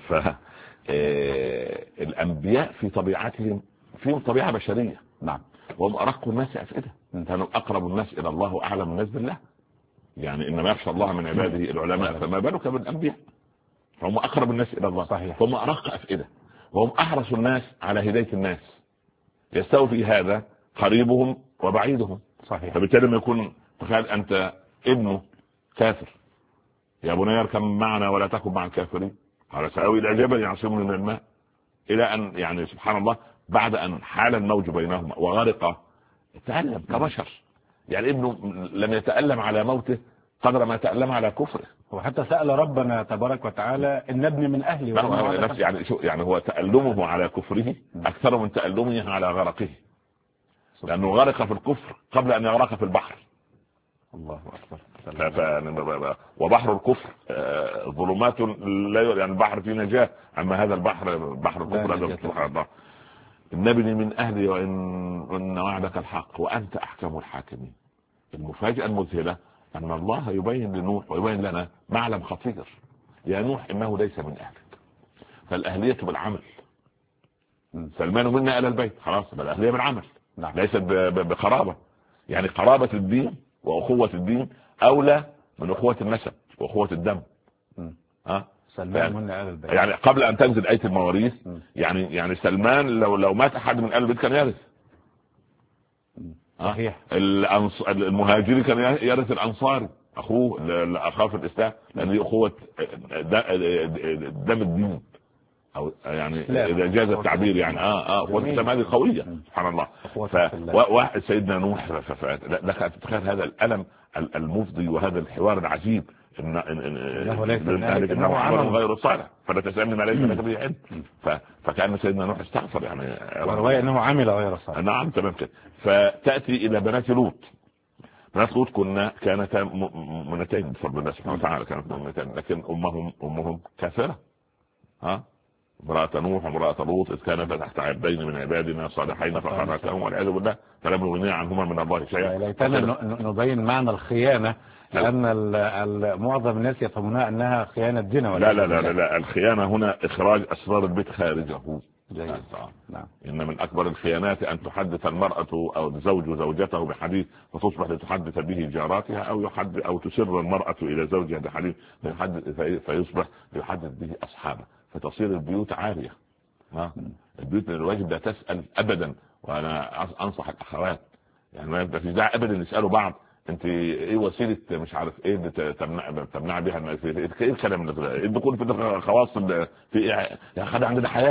فالأنبياء في طبيعتهم فيهم طبيعة بشرية، نعم، وهم أرق الناس أفئدة، كانوا أقرب الناس إلى الله وأعلم الناس بالله، يعني إنما يخشى الله من عباده العلماء، فما بالك بالأنبياء، فهم أقرب الناس إلى الله. صحيح. فهم أرق أفئدة، وهم أحرص الناس على هداية الناس، يستوي في هذا قريبهم وبعيدهم. صحيح. فبالتالي ما يكون تخيل أنت ابنه كافر، يا بني اركب معنا ولا تكن مع الكافرين، قال سآوي إلى جبل يعصمني من الماء، إلى أن يعني سبحان الله بعد أن حال الموج بينهما وغرق تألم كبشر، يعني ابنه لم يتألم على موته قدر ما تألم على كفره، وحتى سأل ربنا تبارك وتعالى إن ابني من أهلي. يعني هو تألمه على كفره أكثر من تألمه على غرقه، لأنه غرق في الكفر قبل أن يغرق في البحر. الله أكبر. وبحر الكفر ظلمات لا، يعني البحر فيه نجاة، أما هذا البحر بحر الكفر هذا سبحان الله. النبي من أهلي وإن وعدك الحق وأنت أحكم الحاكمين. المفاجأة المذهلة أن الله يبين لنوح ويبين لنا معلم خطير، يا نوح إنه ليس من أهلك، فالأهلية بالعمل. سلمان منا إلى البيت، خلاص الأهلية بالعمل، ليست بقرابة، يعني قرابة الدين وأخوة الدين أولى من أخوة النسب وأخوة الدم. سلمان منا إلى البيت، يعني قبل أن تنزل آية المواريث، يعني سلمان لو مات أحد من أهل البيت كان يرث. صحيح. المهاجري كان يرث الأنصاري أخوه في الإسلام، لأن أخوة دم الدين، أو يعني إذا جاز التعبير، يعني أخوة الإسلام هذه قوية سبحان الله. فواحد سيدنا نوح، لك تتخيل هذا الألم المفضي وهذا الحوار العجيب، إنه عمل غير صالح فلا تسألني ما ليس لك به علم. فكأن سيدنا نوح استغفر، يعني ورواية إنه عمل غير صالح. نعم تمام كده. فتأتي إلى بنات لوط. بنات لوط كانتا منتين بفضل الله سبحانه وتعالى، كانت منتين، لكن أمهم كافرة. امرأة نوح وامرأة لوط إذ كانت تحت عبدين من عبادنا صالحين فخانتاهما والعياذ بالله فلم يغنيا عنهما من الله شيئا. ليتنا نبين معنى الخيانة، لأن معظم الناس يفهمونها أنها خيانة دين. لا الخيانة هنا إخراج أسرار البيت خارجه. نعم. إن من أكبر الخيانات أن تحدث المرأة أو الزوج زوجته بحديث فتصبح لتحدث به جاراتها، أو تسر المرأة إلى زوجها بحديث فيصبح يحدث به أصحابه، فتصير البيوت عارية. البيوت من الواجب لا تسأل أبدا، وأنا أنصح الأخوات يعني ما في داعي أبدا يسألوا بعض انت ايه وسيله مش عارف ايه تمنع بها الناس، ايه الكلام ده؟ الدخول في الخواص في يا اخي عندنا حياء،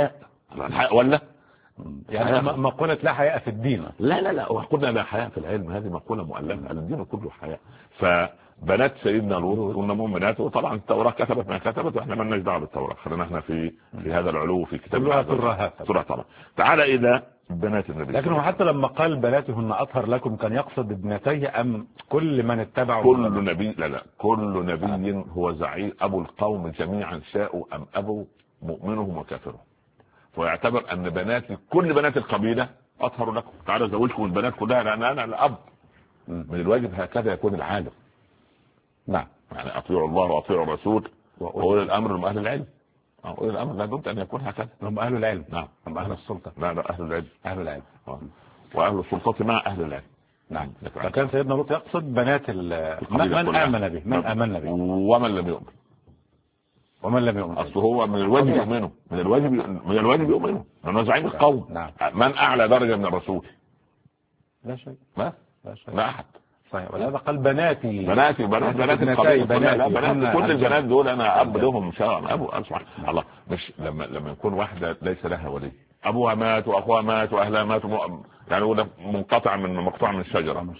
ولا يعني مقولة لا حياء في الدين. لا وقلنا لا حياء في العلم، هذه مقولة مؤلفة. الدين كله حياء. فبنات سيدنا لوط كنا مؤمنات، وطبعا التوراة كتبت ما كتبت، واحنا ما لناش دعوه بالتوراة، خلينا احنا في هذا العلو في كتاب الله. طبعا. تعالى الى بنات النبي. لكن حتى لما قال بناتهن اطهر لكم كان يقصد ابنتيه ام كل من اتبعه؟ كل نبي، لا كل نبي هو زعيم ابو القوم جميعا شاءوا ام ابوا، مؤمنهم وكافرهم. ويعتبر ان كل بنات القبيله اطهر لكم، تعالوا زوجكم البنات كلها لان انا الاب. من الواجب هكذا يكون العالم. نعم. يعني اطيعوا الله واطيعوا الرسول واولي الامر من اهل العلم. اولي الامر لابد ان يكون هكذا. هم اهل العلم. نعم. هم اهل السلطه. لا اهل العلم. اهل العلم. واهل السلطه مع اهل العلم. نعم. فكان سيدنا لوط يقصد بنات من امن به، من امن به ومن لم يؤمن. ومن لم يؤمن اصل هو من الواجب يؤمنه، من الواجب يؤمنه لانه زعيم القوم. نعم. من اعلى درجه من الرسول؟ لا شيء. لا احد. صحيح. ولهذا قال بناتي بنات القبيله. بنات كل البنات دول انا اب لهم ان شاء الله. ابو اسمع الله، مش لما يكون واحده ليس لها ولي، ابوها مات واخوها مات واهلها ماتوا، يعني هو مقطوع من الشجره.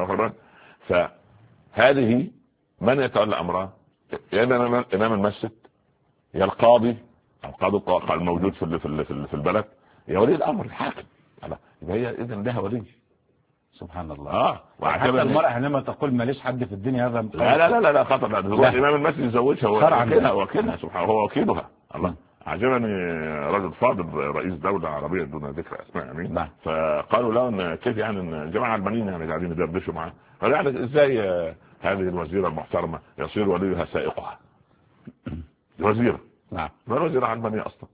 فهذه من يتولى امرها؟ يا امام المسجد، يا القاضي الموجود في البلد، يا ولي الامر الحاكم. يبقى هي اذا لها ولي. سبحان الله. وحتى المرأة حينما تقول ماليش حد في الدنيا هذا لا خطر. لا الامام المسجد يزوجها، هو وكيلها سبحانه، هو وكيلها. الله. عجبني رجل فاضل رئيس دولة عربية دون ذكر اسماء امين. فقالوا له ان كيف يعني ان جماعة البنين يعني قاعدين يدردشوا معاه، قال يعني ازاي هذه الوزيرة المحترمة يصير وليها سائقها؟ الوزيرة. نعم. الوزيرة علمانية اصلا.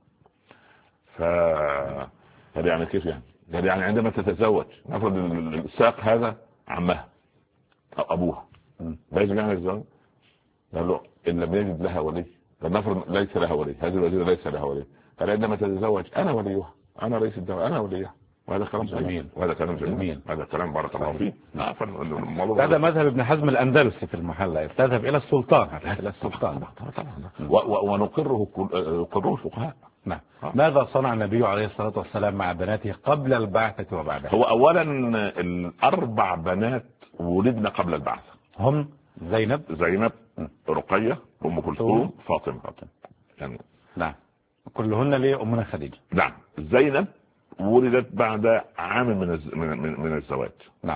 هذا يعني كيف يعني عندما تتزوج نفرض الساق هذا عمها او ابوها، لازم يعني الزوج قال له ان لم يجد لها ولي، فنفرض ليس لها ولي، هذه الوزيرة ليس لها ولي، قال عندما تتزوج انا وليها، انا رئيس الدولة، انا وليها. وهذا كلام جميل. وهذا كلام جميل. هذا كلام بارك الله فيه. هذا مذهب ابن حزم الأندلسي في المحلة، تذهب إلى السلطان. ونقره الفقهاء. نعم. ماذا صنع النبي عليه الصلاة والسلام مع بناته قبل البعثة وبعدها؟ هو أولا الأربع بنات ولدنا قبل البعثة، هم زينب، رقية، أم كلثوم، فاطمة. يعني نعم، كلهن لأمنا خديجة. نعم. زينب ولدت بعد عام من الزواج. نعم.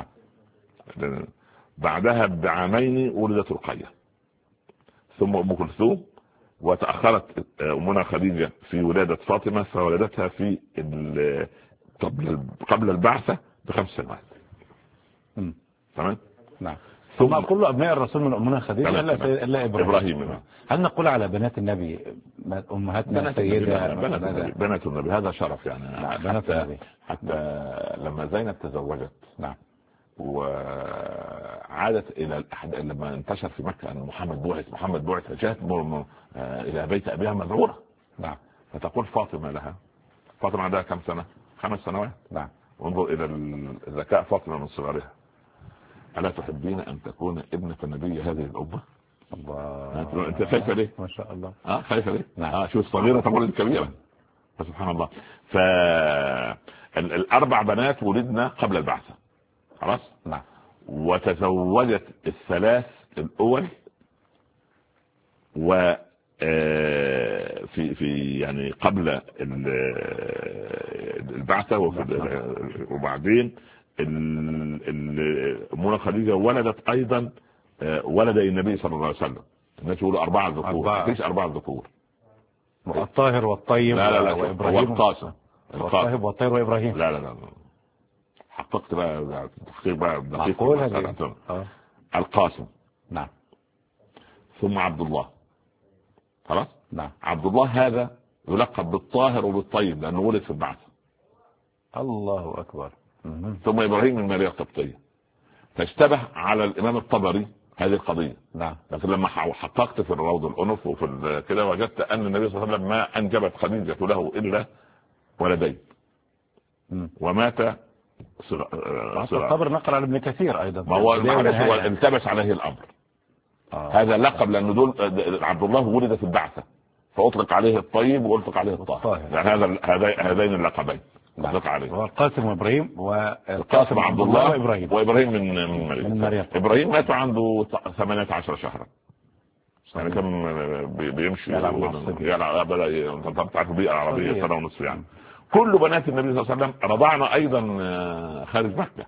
بعدها بعامين ولدت رقية، ثم أم كلثوم، وتأخرت أمنا خديجة في ولادة فاطمة، فولدتها في قبل البعثة ب5 سنوات. تمام. نعم. ثم كل أبناء الرسول من أمنا خديجة إلا إبراهيم. هل نقول على بنات النبي أمهاتنا السيدة؟ بنات النبي هذا شرف يعني. حتى لما زينب تزوجت. نعم. وعادت إلى لما انتشر في مكة أن محمد بعث جاءت إلى بيت أبيها مذعورة. نعم. فتقول فاطمة لها، فاطمة عندها كم سنة؟ 5 سنوات. نعم. وانظر إلى الذكاء فاطمة من صغرها، ألا تحبين أن تكون ابنة النبي هذه الأمة؟ الله. أنت خايفة ليه؟ ما شاء الله. خايفة ليه؟ نعم. شوف الصغيرة تمر الكبيرة. سبحان الله. فالأربع بنات ولدنا قبل البعثة. خلاص. نعم. وتزوجت ال3 الأول، و في يعني قبل البعثة، وبعدين أمنا خديجة ولدت أيضا ولد النبي صلى الله عليه وسلم. الناس يقولوا 4 ذكور، مفيش 4 ذكور. الطاهر والطيب وإبراهيم والقاسم. الطاهر والطيب وإبراهيم. لا حققت بقى تحقيق بقى دقيق. القاسم. نعم. ثم عبد الله. خلاص. نعم. عبد الله هذا يلقب بالطاهر وبالطيب لأنه ولد في البعث. الله أكبر. ثم إبراهيم من ماريا القبطية. فاشتبه على الإمام الطبري هذه القضية. نعم. لكن لما حققت في الروض الأنف وفي كده وجدت أن النبي صلى الله عليه وسلم ما أنجبت خديجة له إلا ولدين، ومات الطبر نقل على ابن كثير أيضا. ما هو التبس عليه الأمر. هذا لقب لأنه دول عبد الله ولد في البعثة، فاطلق عليه الطيب واطلق عليه الطاهر، يعني هذين اللقبين اطلق عليه. هو القاسم وابراهيم، والقاسم عبد الله وابراهيم من مريم. ابراهيم مات عنده 18 شهرا، يعني كم بيمشي يلعب تعرف البيئة العربية سنة ونصف يعني. كل بنات النبي صلى الله عليه وسلم رضعنا ايضا خارج مكة.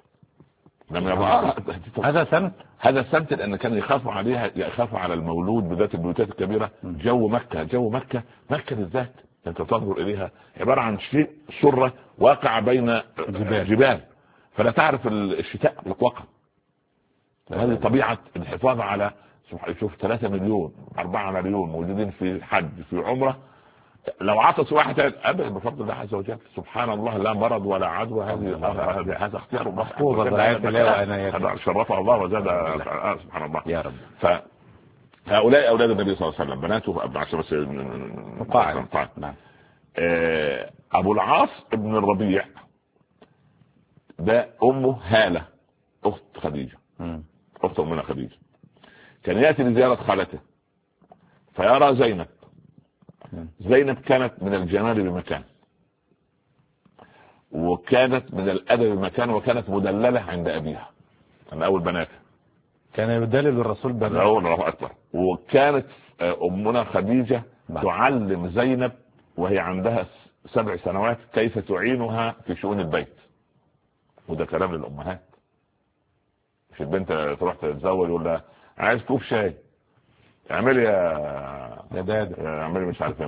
هذا سنة لان كان يخافوا عليها، يخافوا على المولود بذات البيوتات الكبيرة. جو مكة بالذات انت تنظر اليها عبارة عن شيء سرة واقع بين جبال، فلا تعرف الشتاء مطلقا. هذه طبيعة الحفاظ على، شوف 3 مليون 4 مليون موجودين في حج في عمرة، لو عطس واحد ابدا بفضل الله عز وجل سبحان الله، لا مرض ولا عدوى. هذا اختيار الله، هذا شرفه الله وزاد سبحان الله يا رب. فهؤلاء اولاد النبي صلى الله عليه وسلم بناته عشان بس نعم. ابو العاص ابن الربيع ده امه هالة اخت خديجة، اخت امنا خديجة. كان ياتي لزيارة خالته فيرى زينب كانت من الجمال بمكان، وكانت من الادب بمكان، وكانت مدللة عند ابيها من اول بنات، كان يدلل الرسول بنات الله اكبر. وكانت امنا خديجة تعلم زينب وهي عندها 7 سنوات كيف تعينها في شؤون البيت. وده كلام للامهات، مش البنت تروح تتزوج ولا عايز كوب شاي اعملي يا داد اعملي مش عارف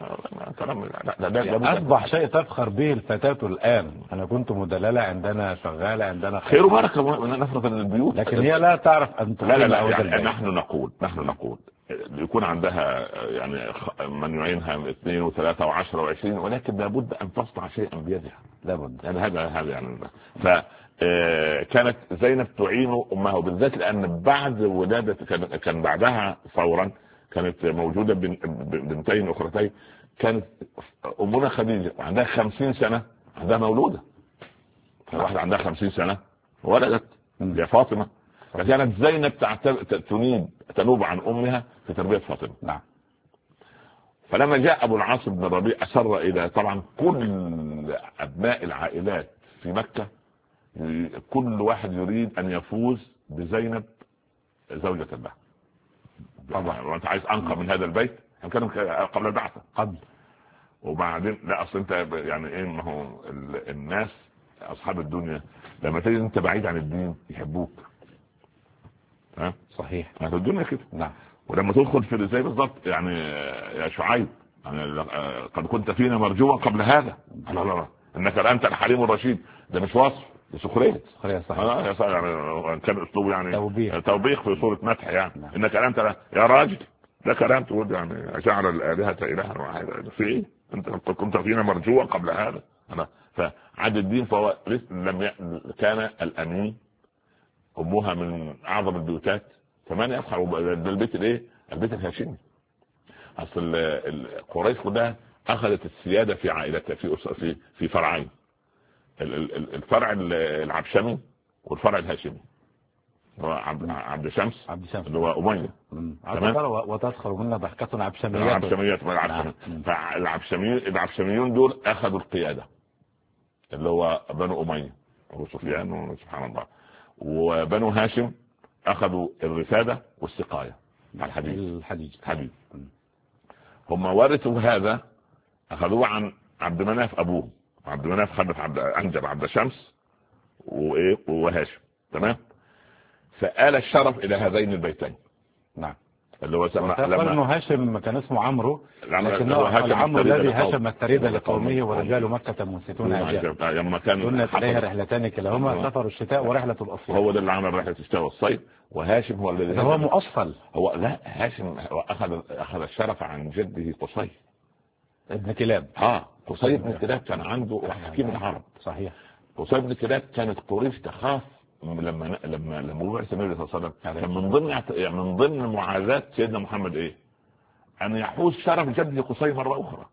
لا اصبح شيء تفخر به الفتاة الان. انا كنت مدللة عندنا شغالة عندنا خير وبركة نفرض البيوت، لكن هي لا تعرف ان لا يعني نحن نقول يكون عندها يعني من يعينها 2 و3 و10 و20، ولكن لابد ان تصنع شيئا بيدها، لابد يعني هذا يعني. كانت زينب تعين امها، وبالذات لان بعد ولادة كان بعدها فورا كانت موجودة بنتين اخرتين. كانت امنا خديجة عندها 50 سنة عندها مولودة، واحدة عندها 50 سنة ولدت يا فاطمة. فكانت زينب تنوب عن امها في تربية فاطمة. نعم. فلما جاء ابو العاص بن الربيع اصر الى، طبعا كل ابناء العائلات في مكة كل واحد يريد ان يفوز بزينب زوجة له. طبعا وانت عايز انقى من هذا البيت، كان قبل البعثة قبل، وبعدين لا اصل انت يعني ايه، ما هو الناس اصحاب الدنيا لما تجد انت بعيد عن الدين يحبوك. صحيح، هذا الدنيا كده. نعم. ولما تدخل في زي بالضبط يعني يا شعيب يعني قد كنت فينا مرجوا قبل هذا، لا انك انت الحليم الرشيد. ده مش وصف، ده سخريه صحيح. يعني كان اسلوب يعني توبيخ في صوره مدح يعني. نعم. انك انت يا راجل ده كلام تقول يعني جعل الالهه الها واحدا، في ايه انت كنت فينا مرجوا قبل هذا. فعد الدين فهو كان الامين. امها من اعظم البيوتات، فمن يفخر بالبيت الايه؟ البيت الهاشمي. اصل قريش كلها اخذت السياده في عائلتها في فرعين، الفرع العبشمي والفرع الهاشمي. هو عبد شمس اللي هو اميه. وتدخل منا ضحكه عبشميات. العبشميون دول اخذوا القياده، اللي هو بنو اميه ابو سفيان وسبحان الله. وبنو هاشم اخذوا الرفاده والسقايه على الحديد. هم ورثوا هذا، اخذوه عن عبد مناف ابوه. عبد مناف خلف انجب عبد شمس وهاشم، تمام. فآل الشرف الى هذين البيتين. نعم. اللي هو لما هاشم كان اسمه عمرو، لكنه العمرو الذي هشم التريد لقومه ورجال مكة منصتون لما كان عليها رحلتان كلاهما، سفر الشتاء ورحلة الأصيل. هو ده اللي عمل رحلة الشتاء والصيف. وهاشم هو الذي هو مؤصل. هو لا، هاشم اخذ الشرف عن جده قصي ابن كلاب. قصي ابن كلاب كان عنده حكيم العرب. صحيح. قصي ابن كلاب كانت قريش تخاف لما بعث النبي صلى الله عليه وسلم. كان من ضمن معاذات سيدنا محمد ايه؟ ان يحوز شرف جده قصي مرة اخرى.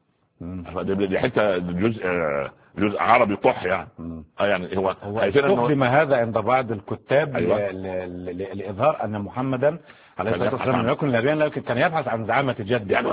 دي حتى جزء عربي طح يعني. يعني هو استخدم هذا عند بعض الكتاب. أيوة. لإظهار أن محمدا عليه الصلاة والسلام لم يكن نبيا لكن كان يبحث عن زعامة جد يعني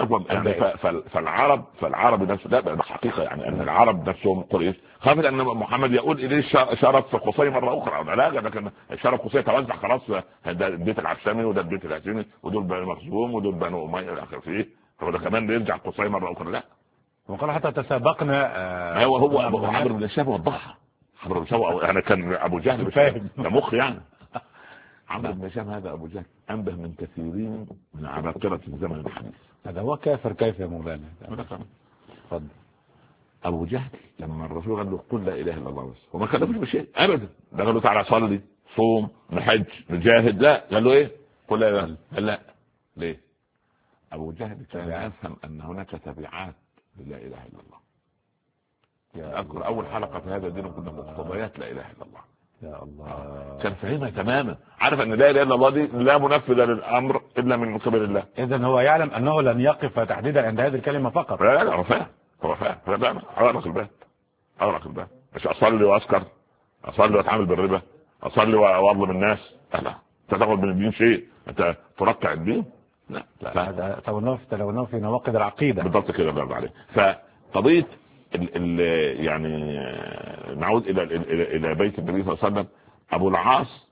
فالعرب نفسه ده حقيقة، يعني أن العرب نفسهم قريش خافت أن محمد يقول إليه شرف قصي مرة أخرى، لا لكن شرف قصي توزع خلاص، ده البيت العبسمي وده البيت الهاشمي ودول بنو مخزوم ودول بنو أمية إلى آخره، فيه هو ده كمان يرجع قصي مرة أخرى، لا وقال حتى تسابقنا. هو عمرو بن هشام وضحها، عمرو بن هشام يعني كان أبو جهل فاهم ده مخ يعني. عمرو بن هشام هذا أبو جهل أنبه من كثيرين من عباقرة الزمن الحديث. هذا هو كافر كيف يا مولانا؟ تفضل. أبو جهل لما الرسول قال له قل لا إله إلا الله بس، وما كلفش بشيء أبدا، ده قال له تعالى صلي صوم نحج نجاهد، لا قال له إيه قل لا إله، قال لا. ليه؟ أبو جهل كان يفهم أن هناك تبعات لا إله إلا الله. أذكر أول حلقة في هذا الدين كنا مقتضيات لا إله إلا الله. يا الله. كان فهمها تماما، عارف أن لا إله إلا الله دي لا منفذ للأمر إلا من قبل الله. إذن هو يعلم أنه لن يقف تحديدا عند هذه الكلمة فقط. لا هو فاهم، أغلق الباب مش أصلي وأسكر، أصلي وأتعامل بالربا، أصلي وأظلم الناس، لا تاخذ من الدين شيء، أنت تركع الدين، لا هذا تلوناه في نواقض العقيدة بالضبط كده الله عليه. فقضية يعني نعود إلى بيت النبي صلى الله عليه وسلم. أبو العاص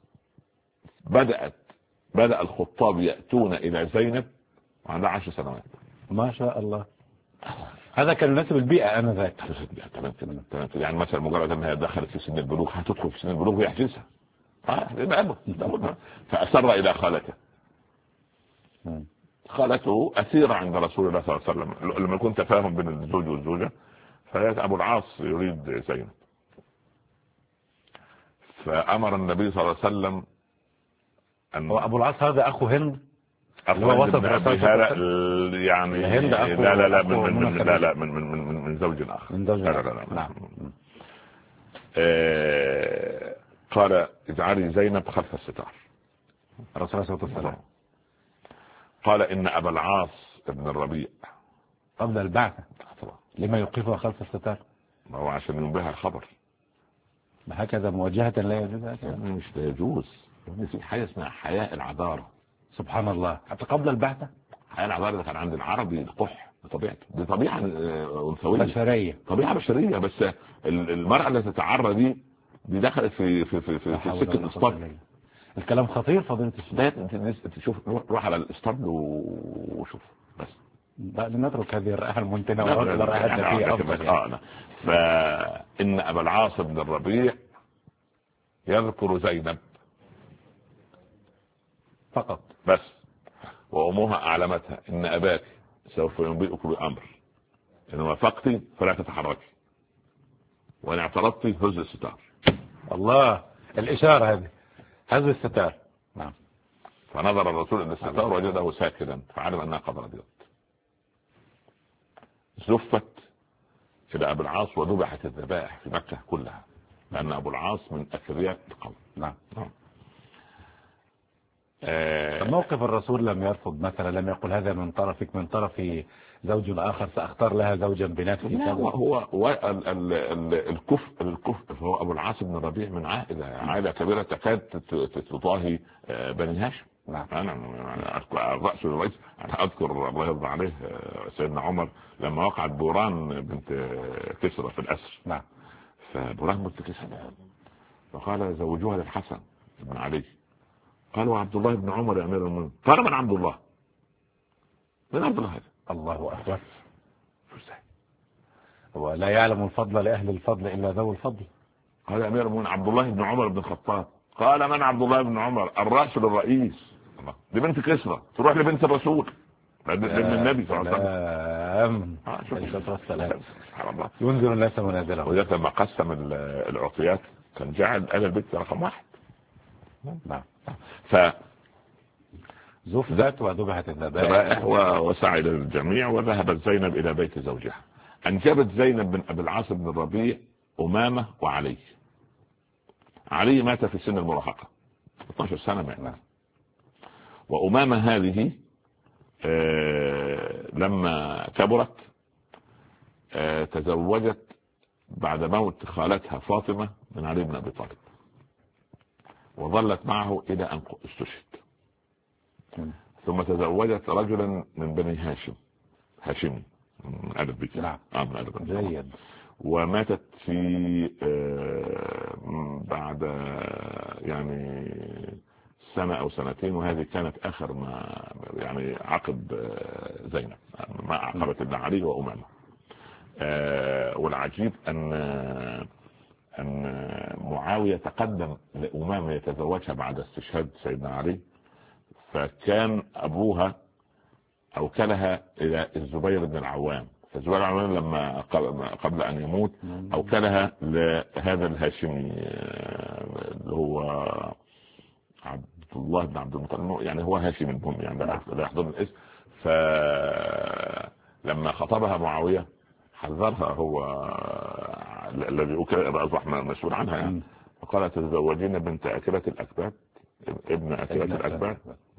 بدأ الخطاب يأتون إلى زينب وعندها 10 سنوات. ما شاء الله. هذا كان يناسب البيئة آنذاك. تمام. يعني مثلا مجرد أنها دخلت في سن البلوغ هتدخل في سن البلوغ ويحجزها. فأسر إلى خالته أسيرة عند رسول الله صلى الله عليه وسلم، لما يكون تفاهم بين الزوج والزوجة، فيأتي أبو العاص يريد زينب، فأمر النبي صلى الله عليه وسلم أن أبو العاص هذا أخو هند هو وصف يعني هند أخو لا من زوج آخر. نعم. قال اجعلي زينب خلف الستار. الرسول صلى الله عليه وسلم قال إن أبا العاص ابن الربيع قبل البعثة لما يوقفها خلف الستار؟ ما هو عشان ينبهها الخبر، هكذا مواجهة لا يجوز. مش لا يجوز، في حاجة اسمها حياء العذارة. سبحان الله. حتى قبل البعثة حياء العذارة كان عند العربي القح بطبيعته، دي طبيعة أنثوية بشرية، طبيعة بشرية، بس المرأة التي تتعرى دي دخلت في سكة الاسطبل. الكلام خطير فضيلة الشيخ. انت تشوف روح على الاسطبل وشوف بس. لنترك هذه الرائحة المنتنة والرائحة التي أفضل. فإن أبا العاص بن الربيع يذكر زينب فقط بس، وأمها أعلمتها إن أباك سوف ينبئك بأمر، إن وافقتي فلا تتحركي وإن اعترضتي هز الستار. الله، الإشارة هذه هز الستار. نعم. فنظر الرسول إلى الستار وجده ساكنا فعلم أنها قد رضيت. زفت إلى أبو العاص وذبحت الذبائح في مكة كلها، لأن أبو العاص من أثرياء القوم. نعم. موقف الرسول لم يرفض مثلا، لم يقل هذا من طرفك من طرف زوج آخر سأختار لها زوجا بنفسي؟ هو الكفء هو أبو العاص بن الربيع من عائلة كبيرة تكاد تطاهي بني هاشم. أنا رأس الرئيس. أنا أذكر الله يرضى عليه سيدنا عمر لما وقعت بوران بنت كسرى في الأسر. نعم. فبوران بنت كسرى فقال زوجوها للحسن بن علي، قالوا عبد الله بن عمر يا أمير المؤمنين. قال من عبد الله؟ من عبد الله هذا؟ الله أكبر. ولا يعلم الفضل لأهل الفضل إلا ذو الفضل. قال يا أمير المؤمنين عبد الله بن عمر بن الخطاب. قال من عبد الله بن عمر؟ الرأس للرئيس. دي بنت كسرى تروح لبنت الرسول من النبي صلى الله عليه وسلم. ينذر الناس منازله. وذلك لما قسم العطيات كان جعل آل البيت رقم 1. نعم. زفت وذبحت الذبائح وسعى إلى الجميع، وذهبت زينب إلى بيت زوجها. أنجبت زينب بن أبي العاص بن الربيع أمامة وعلي. علي مات في سن المراهقة 12 سنة مات. وأمامة هذه لما كبرت تزوجت بعد موت خالتها فاطمة من علي بن أبي طالب، وظلت معه إلى أن استشهد. ثم تزوجت رجلا من بني هاشم، هاشمي من أدب بك. نعم. من أدب جيد. وماتت في بعد يعني سنة أو سنتين، وهذه كانت آخر ما يعني عقد زينب ما عقبت ابن علي وأمامة. والعجيب أن معاوية تقدم لأمامة يتزوجها بعد استشهاد سيدنا علي، فكان أبوها أوكلها إلى الزبير بن العوام، فالزبير بن العوام لما قبل أن يموت أوكلها لهذا الهاشمي اللي هو عبد الله بن عبد المطلب، يعني هو هاشم المهم يعني لا يحضر الاسم. فلما خطبها معاوية حذرها هو الذي أصبح مسؤول عنها يعني، فقال تتزوجين بنت أكلة الأكباد، ابن أكلة الأكباد.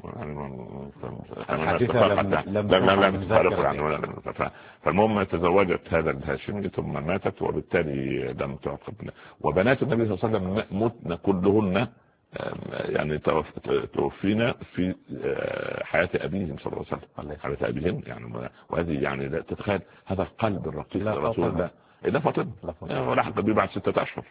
فالمهم تزوجت هذا الهاشمي ثم ماتت، وبالتالي لم تعقب. وبنات النبي صلى الله عليه وسلم متن كلهن يعني توفينا في حياة أبيهم صلى الله عليه وسلم، حياة أبيهم يعني. وهذه يعني تتخيل هذا القلب الرقيق لرسول الله. إذا فاطمة ولحق به بعد 6 أشهر.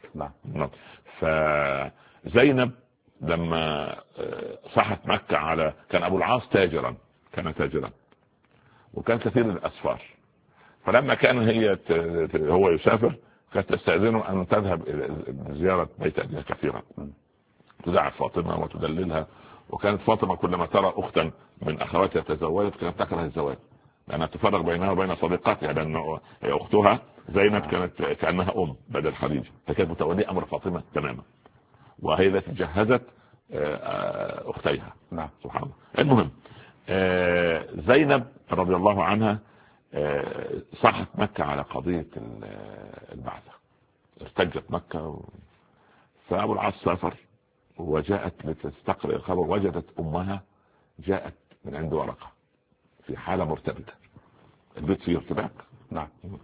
فزينب لما صحت مكة على كان أبو العاص تاجرا، كان تاجرا وكان كثير الأسفار، فلما كان هو يسافر كانت تستأذنه أن تذهب إلى زيارة بيت أبيها كثيرا، تدعى فاطمة وتدللها. وكانت فاطمة كلما ترى أختا من أخواتها تزوجت كانت تكره الزواج، لأنها تفرق بينها وبين صديقاتها، لأن أختها زينب كانت كأنها أم بدل خديجة، فكانت متولية أمر فاطمة تماما، وهي التي جهزت أختيها. نعم. سبحان الله. المهم زينب رضي الله عنها صحت مكة على قضية البعثة، ارتجت مكة فأبو العاص سافر وجاءت لتستقرئ الخبر، وجدت أمها جاءت من عند ورقة في حالة مرتبكة، البيت فيه ارتباك. نعم.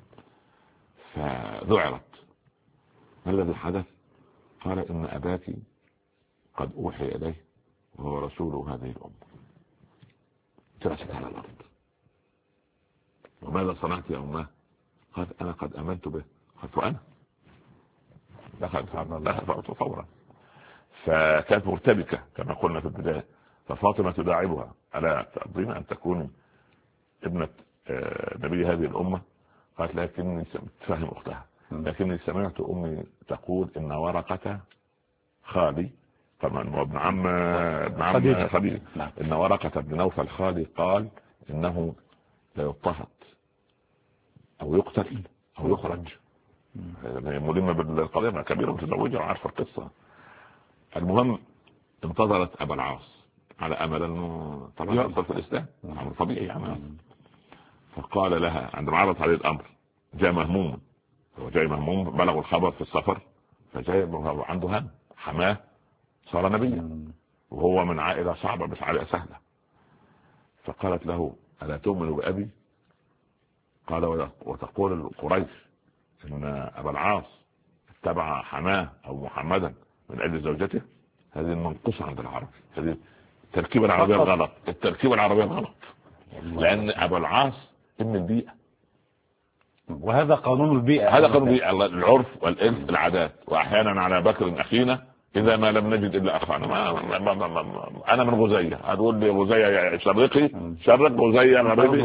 فذعرت ما الذي حدث؟ قال إن أباك قد أوحي إليه وهو رسول هذه الأمة. جلست على الأرض. وماذا صنعت يا أمه؟ قال أنا قد أمنت به. قالت وأنا دخلت فورا. فكانت مرتبكة كما قلنا في البداية. ففاطمة تداعبها ألا ترضين أن تكون ابنة نبي هذه الأمة؟ قالت لكني تفهم أختها، لكني سمعت أمي تقول إن ورقة خالي طبعا وابن عم خديجة إن ورقة بن نوفل خالي قال إنه لا يضطهد أو يقتل أو يخرج. هي ملمة بالقضية كبيرة متزوجة وعارفة القصة. المهم انتظرت أبا العاص على أمل أنه طبعا يدخل في الإسلام، أمر طبيعي يعني. فقال لها عندما عرضت عليه الأمر جاء مهموم، هو جاي مهموم، بلغوا الخبر في السفر، فجاء عنده هم، حماه صار نبيا وهو من عائلة صعبة مش عائلة سهلة. فقالت له ألا تؤمن بأبي؟ قال وتقول قريش إن أبا العاص اتبع حماه أو محمدا من أجل زوجته؟ هذه المنقصة عند العرب، هذه التركيبة العربية الغلط، التركيبة العربية الغلط، لأن أبا العاص ابن البيئة، وهذا قانون البيئة، هذا قانون البيئة، العرف والإرث العادات. وأحيانا على بكر أخينا إذا ما لم نجد إلا أخانا. أنا من غزية، هتقول لي غزية شرقي، شرق غزية غربي،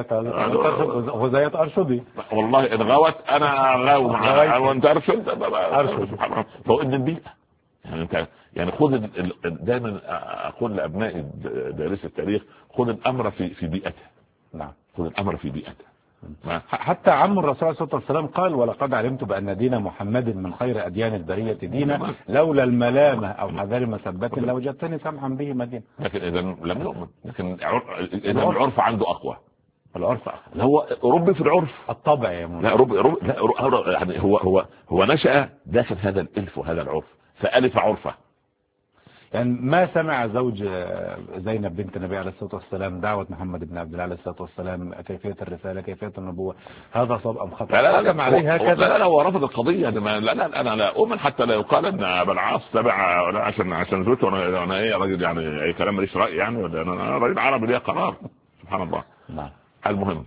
غزية أرشدي، والله إن غوت أنا غاو معها وأنت أرشد. فهو ابن البيئة يعني. أنت يعني خذ دائما أقول لأبنائي دارس التاريخ خذ الأمر في بيئته. نعم. خذ الأمر في بيئته. حتى عم الرسول صلى الله عليه وسلم قال ولقد علمت بأن دين محمد من خير أديان البرية دينا لولا الملامة أو حذر مسبة لوجدتني سمحا به مدينة. لكن إذا لم يؤمن، لكن إذا العرف عنده أقوى. العرف هو ربي في العرف الطبع يا مولانا. لا لا يعني هو نشأ داخل هذا الإلف وهذا العرف فألف عرفه. يعني ما سمع زوج زينب بنت النبي عليه الصلاة والسلام دعوة محمد بن عبد الله عليه الصلاة والسلام، كيفية الرسالة، كيفية النبوة، هذا صواب أم خطأ؟ لا عليه هكذا. لا هو رفض القضية. لا أنا لا أؤمن حتى لا يقال أن أبا العاص تبع عشان زوجته. أنا إيه راجل يعني أي كلام ماليش رأي يعني، ولا أنا راجل عربي ليه قرار. سبحان الله. نعم. المهم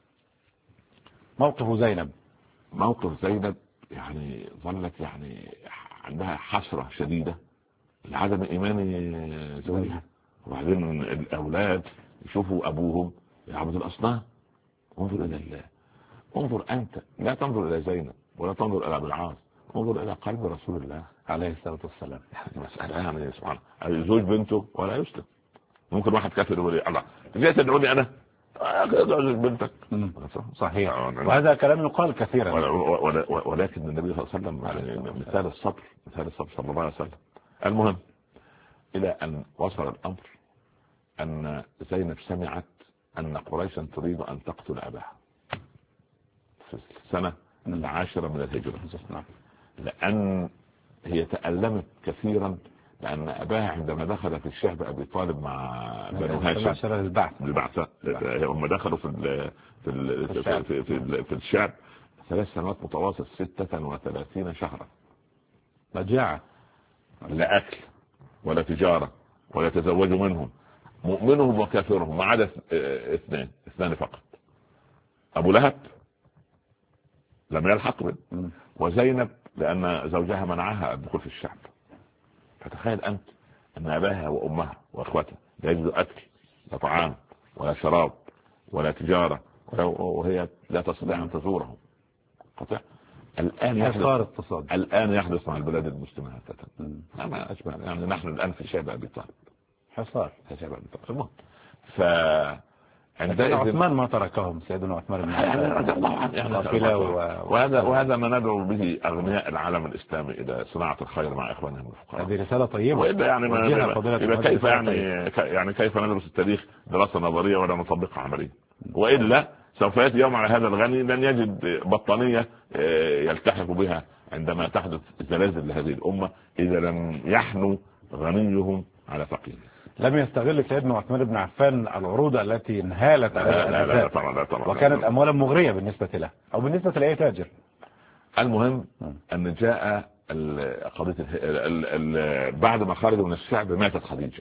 موقف زينب يعني ظلت يعني عندها حسرة شديدة لعدم إيمان زوجها. وبعدين الأولاد يشوفوا أبوهم يعبد الأصنام. انظر إلى الله، انظر أنت، لا تنظر إلى زينب ولا تنظر إلى أبي العاص، انظر إلى قلب رسول الله عليه الصلاة والسلام. مسألة يعني سبحان الله. زوج بنته ولا يسلم. ممكن واحد كافر يقول لي الله جاي تدعوني أنا زوج بنتك. صحيح، وهذا كلام يقال كثيرا. ولكن النبي صلى الله عليه وسلم مثال الصبر صلى الله عليه وسلم. المهم إلى أن وصل الأمر أن زينب سمعت أن قريشا تريد أن تقتل أباها في السنة 10 من الهجرة، لأن هي تألمت كثيرا لأن أباها عندما دخل في الشعب أبي طالب مع بنو هاشم البعثة، هم دخلوا في الشعب 3 سنوات متواصل 36 شهرا، مجاعة، لا أكل ولا تجارة ولا تزوجوا منهم، مؤمنهم وكافرهم ما عدا اثنان فقط. أبو لهب لم يلحق به، وزينب لأن زوجها منعها الدخول في الشعب. فتخيل أنت أن أباها وأمها وأخواتها لا يجدوا أكل لا طعام ولا شراب ولا تجارة، وهي لا تستطيع أن تزورهم. قطع. الآن يحدث مع البلاد المسلمة هكذا. ما أشبه يعني نحن الآن في شعب أبي طالب حصار. عندئذ عثمان ما تركهم، سيدنا عثمان بن عفان رضي الله عنه. وهذا ما ندعو به أغنياء العالم الإسلامي إلى صناعة الخير مع إخوانهم الفقراء. هذه رسالة طيبة. وإلا يعني كيف ندرس التاريخ دراسة نظرية ولا نطبقها عمليا؟ وإلا سوف يأتي يوم على هذا الغني لن يجد بطانية يلتحق بها عندما تحدث زلازل لهذه الأمة إذا لم يحنوا غنيهم على فقير. لم يستغل سيدنا عثمان بن عفان العروض التي انهالت عليها لا طبعا وكانت أموالا مغرية بالنسبة له أو بالنسبة لأي تاجر. المهم أن جاء قضية بعد ما خرجوا من الشعب ماتت خديجة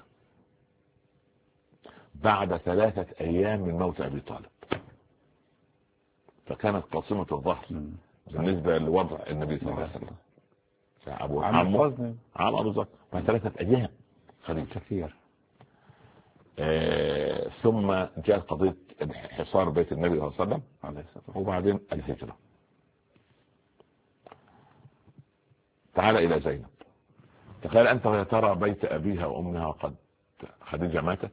بعد 3 أيام من موت أبي طالب، فكانت قاصمة الظهر بالنسبة لوضع النبي صلى الله عليه وسلم. أبو عمرو بالضبط بعد 3 أيام خديجة كثير. ثم جاء قضية حصار بيت النبي صلى الله عليه وسلم، وبعدين الهجرة. تعال إلى زينب، تخيل أنت وهي ترى بيت أبيها وأمها وقد خديجة ماتت.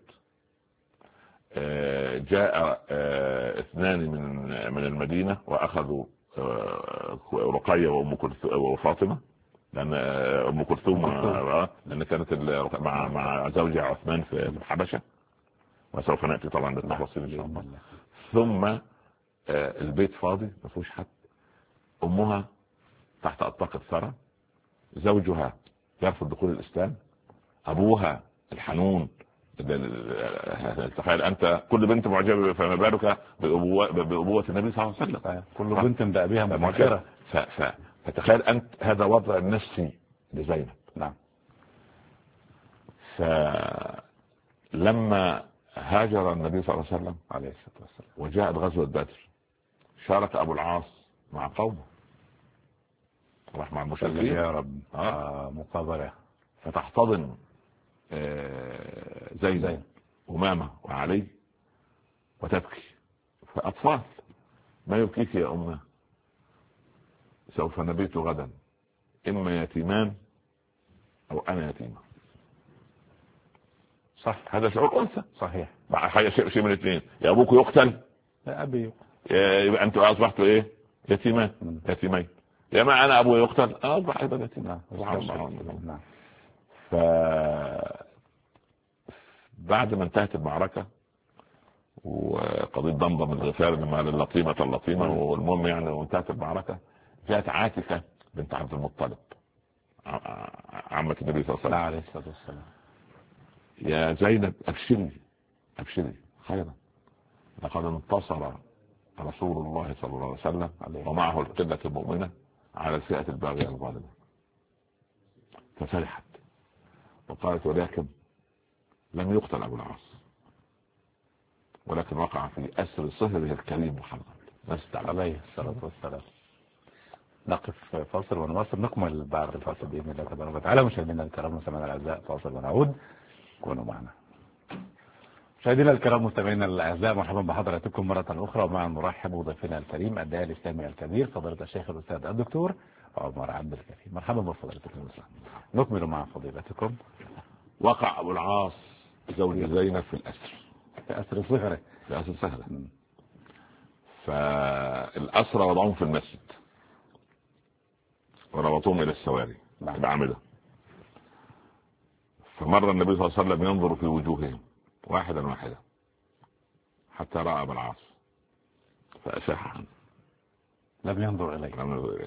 جاء 2 من المدينة وأخذوا رقية وفاطمة، لأن أم كلثوم لأن كانت مع زوجها عثمان في الحبشة، وسوف نأتي طبعا للتفاصيل إن شاء الله. ثم البيت فاضي ما فيهوش حد، أمها تحت أطاق الثرى، زوجها يرفض دخول الإسلام، أبوها الحنون. تخيل أنت كل بنت معجبة فما بالك بأبوة النبي صلى الله عليه وسلم. كل بنت بأبيها معجبة. فتخيل أنت هذا وضع النفسي لزينب. نعم. فلما هاجر النبي صلى الله عليه وسلم وجاءت غزوة بدر، شارك أبو العاص مع قومه، راح مع المشركين يا رب مقابلة، فتحتضن زينب أمامة وعلي وتبكي. فأطفال، ما يبكيك يا أمه؟ سوف نبيت غدا إما يتيمان أو أنا يتيمة. صح، هذا شعور أنثى. صحيح. شيء من الاثنين، يا أبوك يقتل يا أبي يبقى أنت أصبحت إيه؟ يتيمين. يا ما أنا أبوي يقتل أصبح أيضا يتيم. بعد ما انتهت المعركة وقضية ضمضم الغفار لما اللطيمة والمهم يعني وانتهت المعركة، جاءت عاتكة بنت عبد المطلب عمة النبي صلى الله عليه وسلم عليه الصلاة والسلام: يا زينب أبشري خيرا، لقد انتصر رسول الله صلى الله عليه وسلم ومعه القلة المؤمنة على الفئة الباغية الظالمة. ففرحت وقالت: ولكن لم يقتل أبو العاص، ولكن وقع في أسر صهره الكريم محمد عليه الصلاة والسلام. نقف فاصل ونواصل، نكمل بعد الفاصل بإذن الله تبارك وتعالى. مشاهدينا الكرام وسامعينا الأعزاء، فاصل ونعود، كونوا معنا. مشاهدينا الكرام مستمعينا الأعزاء، مرحبا بحضراتكم مرة أخرى، ومع نرحب بضيفنا الكريم الداعية الإسلامي الكبير فضيلة الشيخ الأستاذ الدكتور عمر عبد الكفيل. مرحبا بفضيلتكم. نكمل مع فضيلتكم. وقع أبو العاص زوج زينب في الأسر، في أسر صهره. فالأسرى وضعهم في المسجد وربطوهم إلى السواري الأعمدة. فمر النبي صلى الله عليه وسلم ينظر في وجوههم واحدا حتى رأى أبا العاص فأشاح عنه، لم ينظر إليه.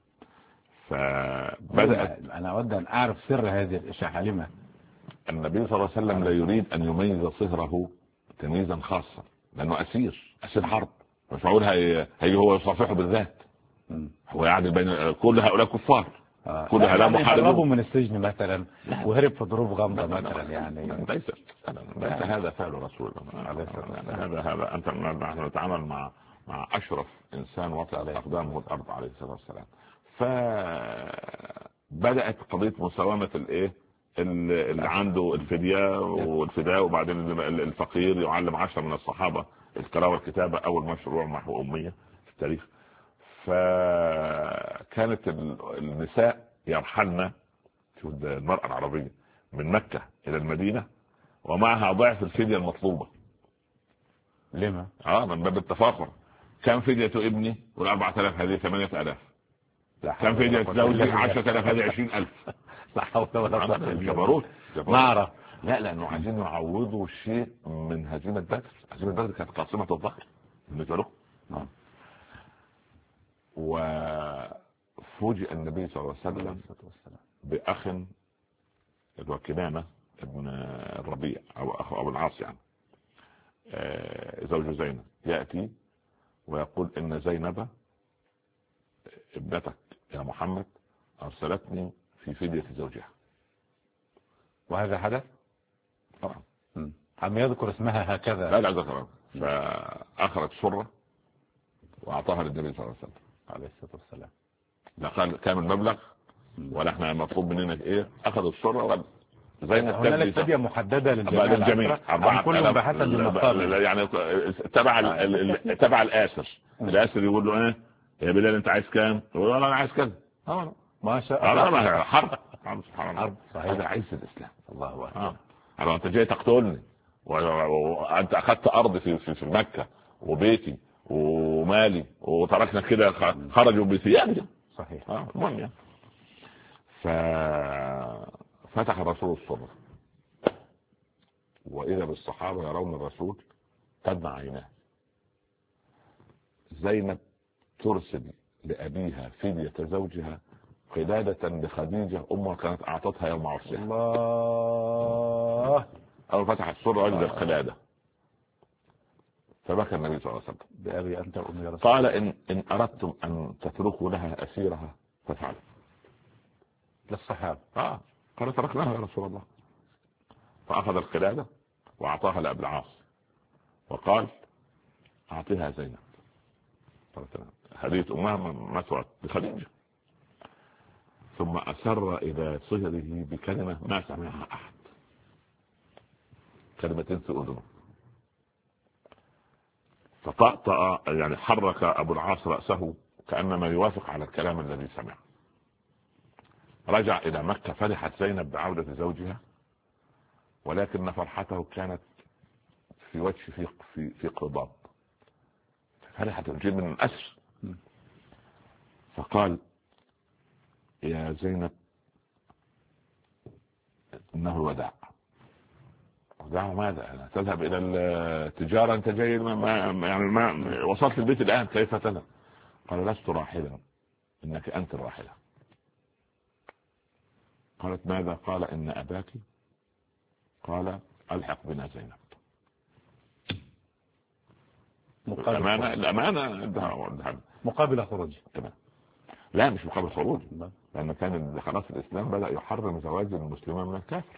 فبدأت أنا أود أن أعرف سر هذه الإشاحة. لما النبي صلى الله عليه وسلم لا يريد أن يميز صهره تمييزا خاصا، لأنه أسير حرب، مش معقول هي هو يصافحه بالذات. هو يعني بين كل هؤلاء كفار، كل هؤلاء محاربون من السجن مثلا وهرب في ظروف غامضة مثلا، يعني ليس هذا فعل رسول الله. هذا أنت نحن نتعامل مع أشرف إنسان وطأ أقدامه الأرض عليه الصلاة والسلام. فبدأت قضية مساومة اللي عنده الفدية والفداء، وبعدين الفقير يعلم 10 من الصحابة القراءة والكتابة، أول مشروع محو أمية في التاريخ. فكانت النساء يرحلن، شوف المرأة العربية، من مكة إلى المدينة ومعها ضعف الفدية المطلوبة. لما؟ من باب التفاخر. كم فدية ابني؟ وال 4000 هذه 8000. كم فدية زوجي؟ 10000 هذه 20000. لا حول ولا قوة. جبروت. نعرف لا لأنه عايزين يعوضوا شيء من هزيمة بدر. هزيمة بدر كانت قاصمة الظهر بالنسبة له. وفوجئ النبي صلى الله عليه وسلم بأخ كنانة ابن الربيع أو أخو أبو العاص، يعني زوج زينب، يأتي ويقول: إن زينب ابنتك يا محمد أرسلتني في فدية زوجها. وهذا حدث طبعا. عم يذكر اسمها هكذا؟ لا ذكر. فأخرج سرة وأعطاها للنبي صلى الله عليه وسلم عليه الصلاة والسلام. لا قال كامل المبلغ ولا احنا مطلوب مننا ايه. أخذ السرة زينب. هنالك فدية محددة للجميع 4 كلهم بحسب المقام، يعني تبع الآسر. الآسر يقول له ايه يا بلال انت عايز كام؟ يقول له انا عايز كذا. ما شاء الله. حرب سبحان الله. هذا عز الإسلام. الله أكبر. انت جاي تقتلني وانت اخذت ارض في مكة وبيتي ومالي وتركنا كده، خرجوا بثيابهم. صحيح. المهم يعني. ففتح الرسول الصدر وإذا بالصحابة يرون الرسول تدمع عيناه. زينب ترسل لأبيها فدية زوجها قلادة لخديجة أمها كانت أعطتها يوم عرسها. الله. أول فتح الصدر وجد القلادة فبكى النبي صلى الله عليه وسلم: بأبي أنت وأمي يا رسول. قال إن أردتم أن تتركوا لها أسيرها فافعلوا. للصحابة. قال تركناها يا رسول الله. فأخذ القلادة وأعطاها لأبي العاص وقال: أعطيها زينب. هدية أمها مسوعة بخديجة. ثم أسر إلى صهره بكلمة ما سمعها أحد، كلمتين في أذنه. فطأطأ يعني حرك أبو العاص رأسه كأنما يوافق على الكلام الذي سمعه. رجع إلى مكة. فرحت زينب بعودة زوجها، ولكن فرحته كانت في وجه في قضاب. فرحت الجيل من الأسر. فقال: يا زينب إنه الوداع. وداع ماذا؟ تذهب إلى التجارة؟ أنت جاي ما وصلت البيت الآن كيف تذهب؟ قال: لست راحلا، إنك أنت الراحلة. قالت ماذا؟ قال إن أباك قال ألحق بنا زينب. الأمانة مقابل خروج. تمام. لا مش مقابل خروج، لأن كان خلاص الإسلام بدأ يحرم زواج المسلمين من الكافر.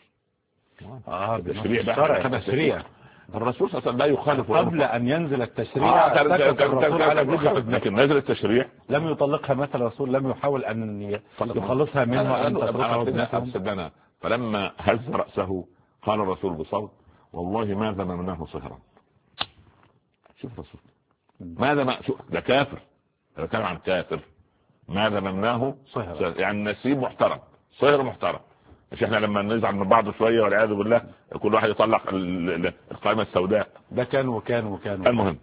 التشريع الرسول صلى الله عليه وسلم لا يخالف قبل أن ينزل التشريع. لكن نزل التشريع لم يطلقها مثل الرسول، لم يحاول أن يخلصها منه وأن تتركه. فلما هز رأسه قال الرسول بصوت والله ما ذممناه صهرا. شوف الرسول ماذا ده كافر، ده كلام عن كافر. ما ذممناه صهرا يعني نسيب محترم، صهر محترم. مش احنا لما نزعل من بعض شويه والعياذ بالله كل واحد يطلق القائمه السوداء. ده كان المهم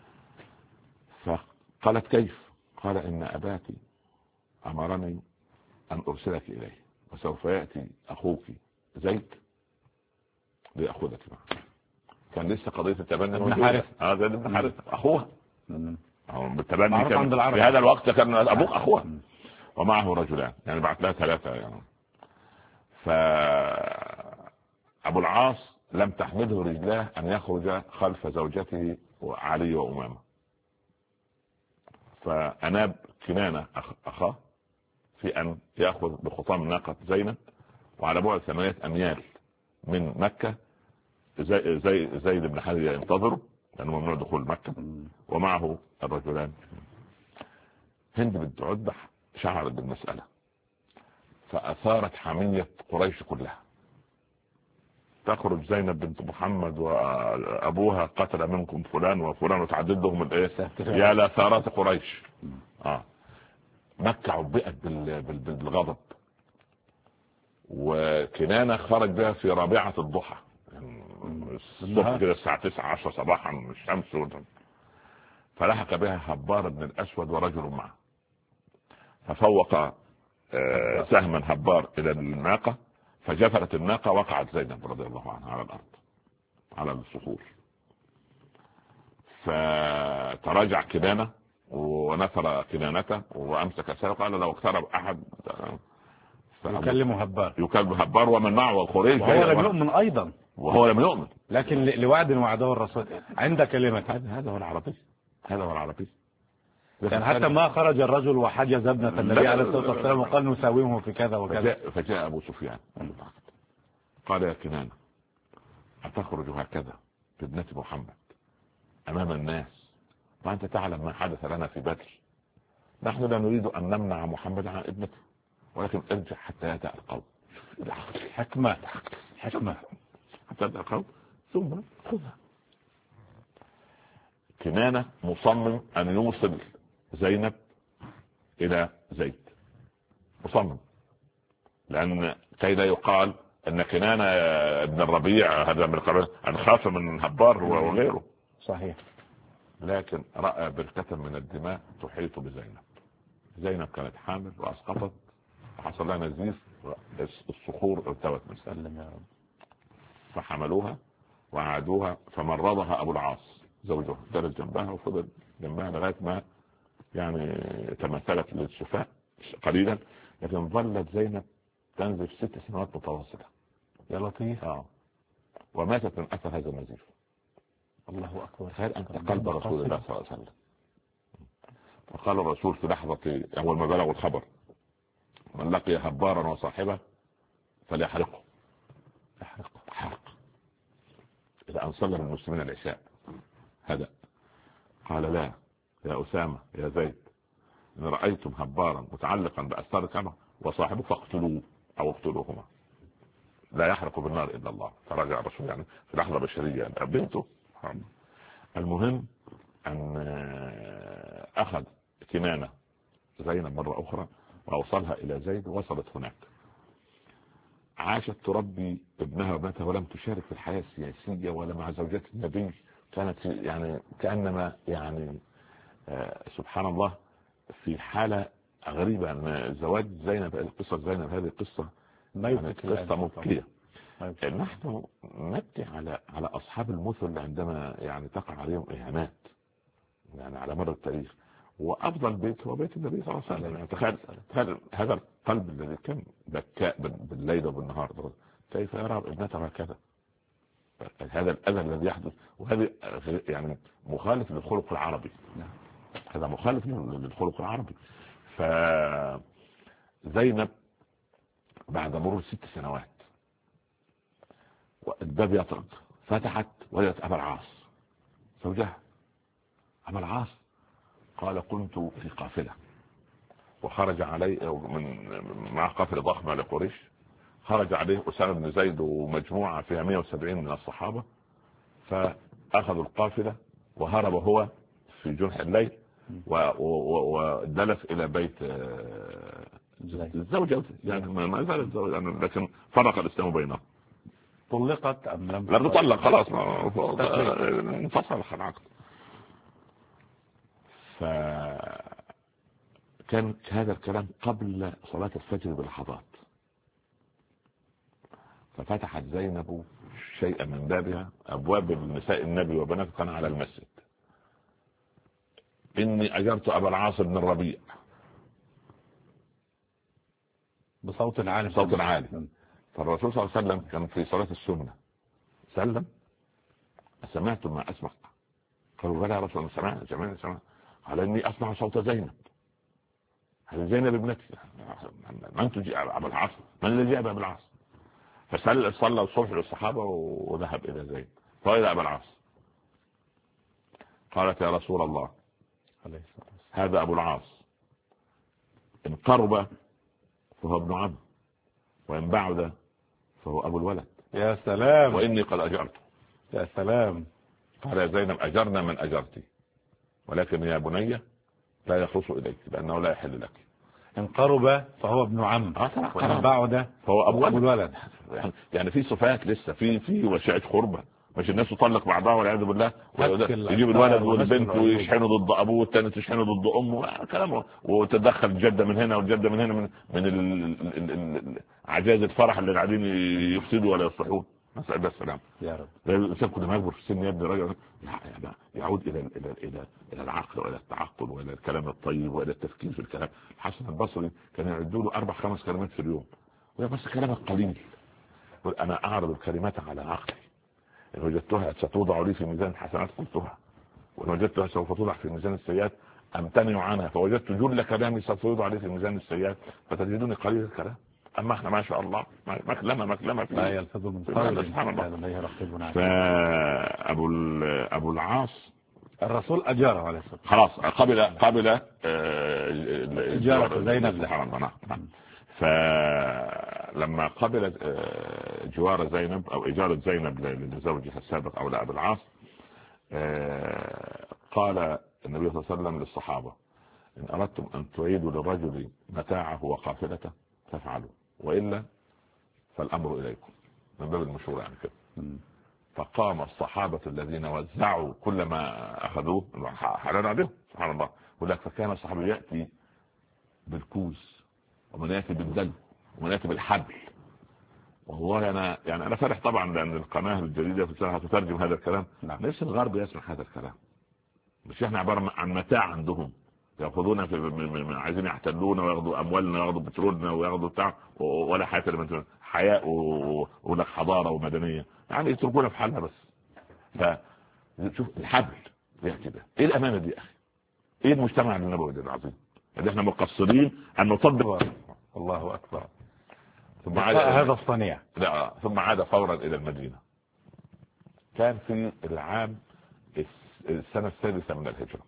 فقالت كيف؟ قال ان اباك امرني ان ارسلك اليه وسوف ياتي اخوك زيد ليأخذك معه. كان لسه قضيه التبني ابن حارث. هذا ابن حارث اخوها بالتبني كان في هذا الوقت كان ابوك اخوها ومعه رجلان، يعني بعت لها 3 يعني. فأبو العاص لم تحمده رجلاه أن يخرج خلف زوجته وعلي وأمامة، فأناب كنانة أخاه في أن يأخذ بخطام ناقة زينب، وعلى بعد 8 أميال من مكة زيد بن حارثة ينتظره لأنه ممنوع دخول مكة ومعه الرجلان. هند بنت عتبة شعرت بالمسألة فأثارت حمية قريش كلها. تخرج زينب بنت محمد وأبوها قتل منكم فلان وفلان وتعددهم يا لثارات قريش. مكة عبئت بالغضب، وكنانة خرج بها في رابعة الضحى الصبح كده الساعة 9-10 صباحا الشمس، فلحق بها هبار بن الأسود ورجل معه، ففوق سهما هبار الى الناقة فجفرت الناقة، وقعت زينب رضي الله عنها على الارض على الصخور. فتراجع كنانة ونثر كنانته وامسك سيفه وقال لو اقترب احد يكلمه هبار ومن معه الخريج وهو لم يؤمن ايضا، وهو لم يؤمن، لكن لوعد وعده الرسول عند كلمة. هذا هو العربي. يعني حتى ما خرج الرجل وحجز ابنة النبي عليه الصلاة والسلام وقال نساومه في كذا وكذا. فجاء أبو سفيان قال يا كنانة أتخرج هكذا بابنة محمد أمام الناس وأنت تعلم ما حدث لنا في بدر؟ نحن لا نريد أن نمنع محمد عن ابنته، ولكن ارجع حتى يأتي القوم. حكمة حتى يأتي القوم ثم خذها. كنانة مصمم أن يوصل زينب إلى زيد، مصمم، لأن كي لا يقال أن كنانة ابن الربيع هذا من القرن أن خاف من هبار وغيره. صحيح. لكن رأى بركة من الدماء تحيط بزينب. زينب كانت حامل وأسقطت وحصل لها نزيف، الصخور ارتوت من سلم، فحملوها وعادوها، فمرضها أبو العاص زوجها، جلس جنبها وفضل جنبها لغاية ما يعني تمثلت للشفاء قليلا، لكن ظلت زينب تنزف 6 سنوات متواصلة. يا لطيف. وماتت من أثر هذا النزيف. الله أكبر. تخيل أنت قلب رسول الله صلى الله عليه وسلم. فقال الرسول في لحظة أول ما بلغوا الخبر من لقي هبارا وصاحبه فليحرقه. حرق إذا أن صلى المسلمين العشاء هذا. قال لا يا أسامة يا زيد إن رأيتم هبارا متعلقا بأستار الكعبة وصاحبه فاقتلوه أو اقتلوهما، لا يحرق بالنار إلا الله. فرجع الرسول يعني في لحظة بشرية بنته. المهم أن أخذ كنانة زينب مرة أخرى وأوصلها إلى زيد، وصلت هناك عاشت تربي ابنها وابنتها ولم تشارك في الحياة السياسية ولا مع زوجات النبي. كانت يعني كأنما يعني سبحان الله في حالة غريبة. أن زواج زينب، قصة زينب هذه قصة يعني قصة مبكية. نحن نبكي على أصحاب المثل عندما يعني تقع عليهم إهانات يعني على مر التاريخ، وأفضل بيت هو بيت النبي صلى الله عليه وسلم. تخيل هذا القلب الذي كان بكاء بالليل وبالنهار كيف يرى ابنته هكذا؟ هذا الأذى الذي يحدث، وهذا يعني مخالف للخلق العربي. هذا مخالف للخلق العربي. فزينب بعد مرور 6 سنوات والباب يطرق، فتحت وجدت أبا العاص زوجها. أبا العاص قال كنت في قافلة وخرج علي مع قافلة ضخمة لقريش، خرج عليه أسامة بن زيد ومجموعة فيها 170 من الصحابة، فأخذوا القافلة وهرب هو في جنح الليل ودلف إلى بيت الزوجة، يعني ما زال الزوجة، لكن فرق الإسلام بينهم. طلقت أم لم تطلق؟ خلاص انفصل العقد. فكان هذا الكلام قبل صلاة الفجر بلحظات، ففتحت زينب شيئا من بابها، أبواب النساء النبي وبنات كان على المسجد. إني أجرت أبا العاص بن الربيع، بصوت عالي. فالرسول صلى الله عليه وسلم كان في صلاة السنة سلم: سمعت ما أسمع؟ قالوا بلى يا رسول الله سمعت. قال إني أسمع صوت زينب. هذه زينب ابنتي. من تجي أبا العاص؟ من الذي جاء أبا العاص؟ فصلى الصبح للصحابة وذهب إلى زينب. فإلى أبا العاص قالت: يا رسول الله هذا أبو العاص، إن قرب فهو ابن عم، وإن بعد فهو أبو الولد. يا سلام. وإني قد أجرته. يا سلام. قال: يا زينب أجرنا من أجرتي، ولكن يا بني لا يخلص إليك لأنه لا يحل لك. إن قرب فهو ابن عم، وإن بعد فهو أبو الولد. يعني في صفات لسه في وشعة قربة، مش الناس تطلق بعضها والعياذ بالله، يجيب الولد والبنت ويشحنوا ضد ابوه والثاني تشحنه ضد امه، كلامه، وتدخل الجده من هنا والجده من هنا من عجائز الفرح اللي قاعدين يفسدوا ولا يصلحون. نسأل الله السلام يا رب. الانسان كل ما يكبر في السن يبني رجل يعود الى العقل والى التعقل والى الكلام الطيب والى التفكير في الكلام. الحسن البصري كان يعدوا له 4-5 كلمات في اليوم، وده بس كلام قليل. انا اعرض الكلمات على عقلي، إن وجدتها ستوضع لي في ميزان الحسنات قلتها، وإن وجدتها سوف توضع في ميزان السيئات أمتنع عنها، فوجدت جل كلامي سوف يوضع لي في ميزان السيئات فتجدوني قليل الكلام. أما احنا ما شاء الله مكلمة لا يلفظ من قول سبحان الله. أبو العاص الرسول أجاره عليه الصلاة خلاص قبل إجارة زينب. فلما قبلت جوار زينب أو إجارة زينب لزوجها السابق أو لأبي العاص، قال النبي صلى الله عليه وسلم للصحابة: إن أردتم أن تعيدوا للرجل متاعه وقافلته فافعلوا، وإلا فالأمر إليكم، من باب المشورة يعني كده. فقام الصحابة الذين وزعوا كل ما أخذوه حلال عليهم سبحان الله. ولك فكان الصحابة يأتي بالكوز، ومن يأتي بالدلو، ومن يأتي بالحبل. والله أنا فرح طبعا لأن القناة الجديدة في السنة هتترجم هذا الكلام. نفس الغرب يسمع هذا الكلام، مش احنا عبارة عن متاع عندهم، يأخذون عايزين يحتلونا وياخذوا أموالنا وياخذوا بترولنا وياخذوا بتاع، ولا حياء ولك حضارة ومدنية، يعني يتركونا في حالها بس. فشوف الحبل يحكي ده، ايه الأمانة دي يا أخي؟ ايه المجتمع النبوي العظيم اللي احنا مقصرين أن نطبق؟ الله أكبر. ثم عاد هذا الصنيع. لا، ثم عاد فورا إلى المدينة. كان في العام السنة 6 من الهجرة،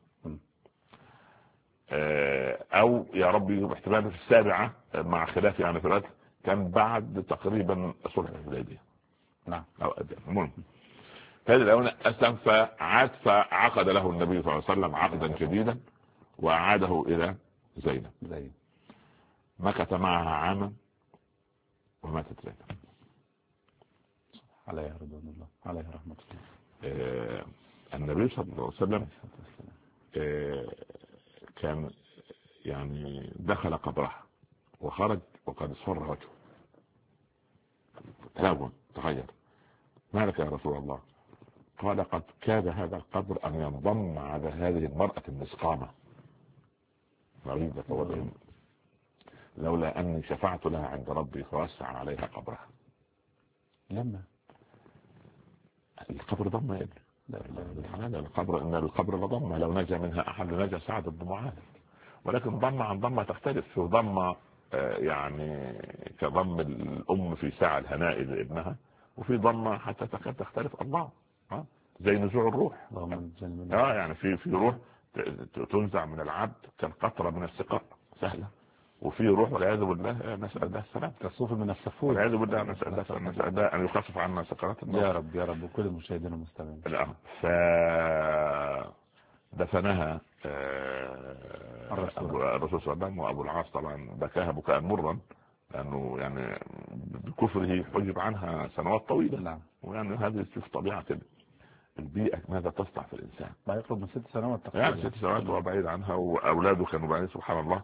أو يا ربي احتمال في 7 مع خلاف يعني في الوقت، كان بعد تقريبا صلح الحديبية. نعم. المهم هذه الأونة أسلم، فعقد له النبي صلى الله عليه وسلم عقدا جديدا وأعاده إلى زينب. مكث معها عاما وماتت زينب عليها رضوان الله، عليها رحمة الله. النبي صلى الله عليه وسلم كان يعني دخل قبرها وخرج وقد اصفر وجهه، تلون تغير. ما لك يا رسول الله؟ قال: قد كاد هذا القبر أن ينضم على هذه المرأة المسقامة. مريضة وضع لولا أني شفعت لها عند ربي فوسع عليها قبرها. لما القبر ضمة يا ابني، القبر إن القبر لضمة، لو نجا منها أحد نجا سعد بن معاذ. ولكن ضمة عن ضمة تختلف. في ضمة يعني كضم الأم في ساعة الهناء لابنها، وفي ضمة حتى تكاد تختلف الله زي نزوع الروح. يعني في روح تنزع من العبد كالقطرة من السقاء سهلة، وفي روح والعياذ بالله نسأل الله السلام تصوف من السفور والعياذ بالله نسأل الله أن يخفف عنا سكرات الموت. يا رب يا رب، وكل المشاهدين المستمعين. دفنها الرسول صلى الله عليه وسلم، وأبو العاص طبعا بكاها بكاء مرا لأنه يعني بكفره حجب عنها سنوات طويلة. نعم. ويعني هذه تشوف طبيعة البيئة ماذا تصنع في الإنسان. ما يقرب من 6 سنوات تقريبا، يعني 6 سنوات هو بعيد عنها، وأولاده كانوا بعيد سبحان الله.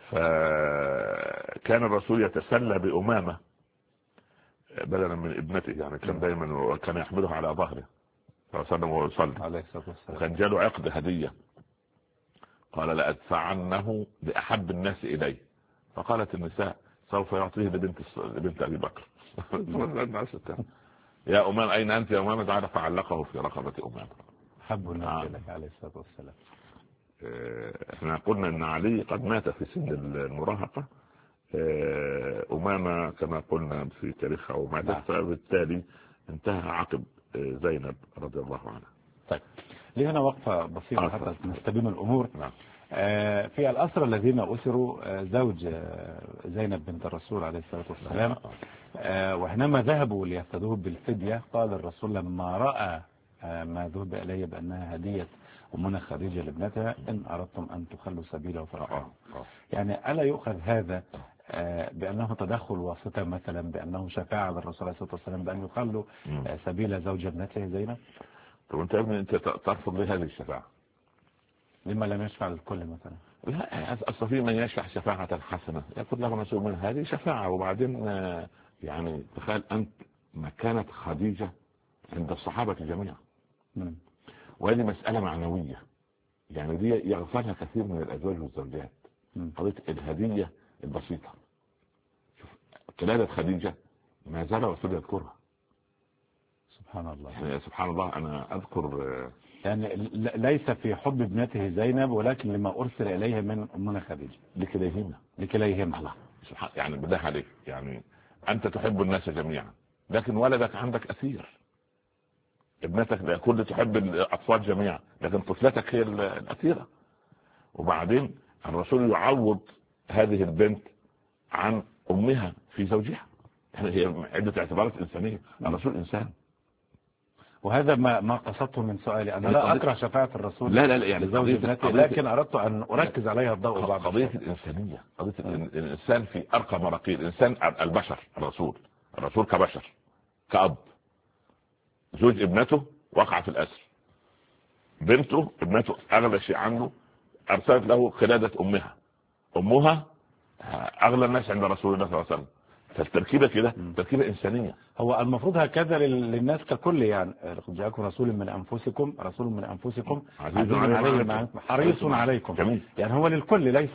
فكان الرسول يتسلى بأمامة بدلا من ابنته، يعني كان دايما كان يحملها على ظهره صلى الله عليه وسلم وهو يصلي عليه الصلاة والسلام. وكان جاله عقد هدية، قال لأدفعنه لأحب الناس إليه، فقالت النساء سوف يعطيه لبنت أبي بكر. يا أمام أين أنت يا أمام؟ تعالى فعلقه في رقبة أمام. حب الناس إليك عليه الصلاة والسلام. احنا قلنا ان علي قد مات في سن المراهقة، أمامة كما قلنا في تاريخها وماتت، فبالتالي انتهى عقب زينب رضي الله عنها. طيب ليه هنا وقفة بسيطة حتى نستبين الأمور. في الأسرى الذين أسروا زوج زينب بنت الرسول عليه الصلاة والسلام، وحينما ذهبوا ليفتدوه بالفدية قال الرسول لما رأى ما ذهب إليه بأنها هدية أمنا خديجة لابنتها إن أردتم أن تخلوا سبيله فرعاه. يعني ألا يؤخذ هذا بأنه تدخل واسطة مثلا، بأنه شفاعة للرسول عليه الصلاة والسلام بأن يخلوا سبيل زوج ابنته زينب؟ طب أنت يا ابني أنت ترفض ليه هذه الشفاعة؟ لما لم يشفع للكل مثلا؟ لا، أصلا في من يشفع شفاعة حسنة يقول له مسؤول من هذه شفاعة. وبعدين يعني تخيل أنت مكانة خديجة عند الصحابة جميعا، وهذه مسألة معنوية يعني دي يغفلها كثير من الأزواج والزوجات. قضية الهدية البسيطة، شوف قلادة خديجة ما زال رسول يذكرها. سبحان الله يعني سبحان الله. أنا أذكر يعني ليس في حب ابنته زينب ولكن لما أرسل إليها من أمنا خديجة لكليهما الله سبحان. يعني بالله عليك، يعني أنت تحب الناس جميعا لكن ولدك عندك أثير، ابنتك لا كل تحب الأطفال جميعا لكن طفلتك هي الأثيرة. وبعدين الرسول يعوض هذه البنت عن أمها في زوجها، يعني هي عدة اعتبارات إنسانية. الرسول إنسان. وهذا ما قصدته من سؤالي. أنا لا أكره شفاعة الرسول لا يعني لزوج ابنتي، لكن أردت أن أركز عليها الضوء بعد قضية الإنسانية، قضية الإنسان في أرقى مراقيل الإنسان. البشر الرسول كبشر كأب، زوج ابنته وقع في الأسر، ابنته أغلى شيء عنه أرسلت له قلادة أمها أغلى الناس عند رسول الله صلى الله عليه وسلم. فالتركيبة كده تركيبة إنسانية. هو المفروض هكذا للناس ككل، يعني جاءكم رسول من أنفسكم عزيز عليه حريص عليكم جميل. يعني هو للكل ليس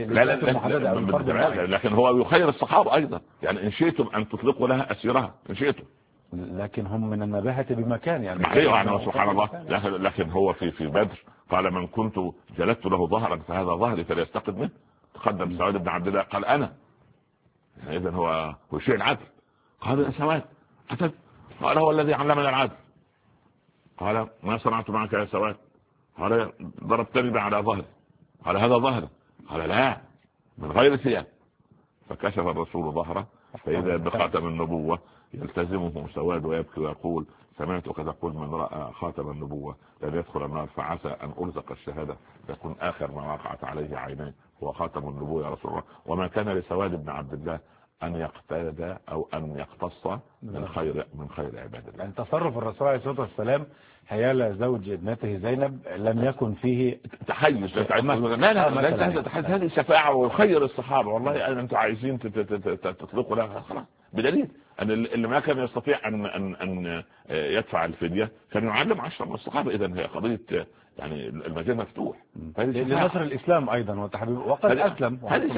لا لكن هو يخير الصحابة أيضا، يعني إن شئتم أن تطلقوا لها أسيرها إن شئتم، لكن هم من النباهة بمكان يعني سبحان الله. لكن هو في بدر قال من كنت جلدت له ظهرا فهذا ظهري فليستقد منه. تقدم سواد بن عبد الله قال أنا، إذا هو شيء العدل. قال يا سواد أتت؟ قال هو الذي علمنا العدل. قال ما صنعت معك يا سواد؟ قال ضربتني على ظهري. قال هذا ظهري. قال لا من غير ثياب. فكشف الرسول ظهره فإذا بخاتم النبوة يلتزمه سواد ويبكي ويقول سمعتك تقول من رأى خاتم النبوة لن يدخل النار، فعسى أن أرزق الشهادة يكون آخر ما وقعت عليه عينيه هو خاتم النبوة يا رسول الله. وما كان لسواد بن عبد الله أن يقتدى أو أن يقتص من خير عباد الله. يعني تصرف الرسول عليه الصلاة والسلام حيال زوج ابنته زينب لم يكن فيه تحيز. لا هذه شفاعة وخير الصحابة. والله أنتم عايزين تطلقوا لها خلاص بدليل ان اللي ما كان يستطيع ان يدفع الفديه كان يعلم 10 من الصحابه. اذا هي قضيه يعني المجال مفتوح لنصر الاسلام ايضا وتحبيب وقد اسلم.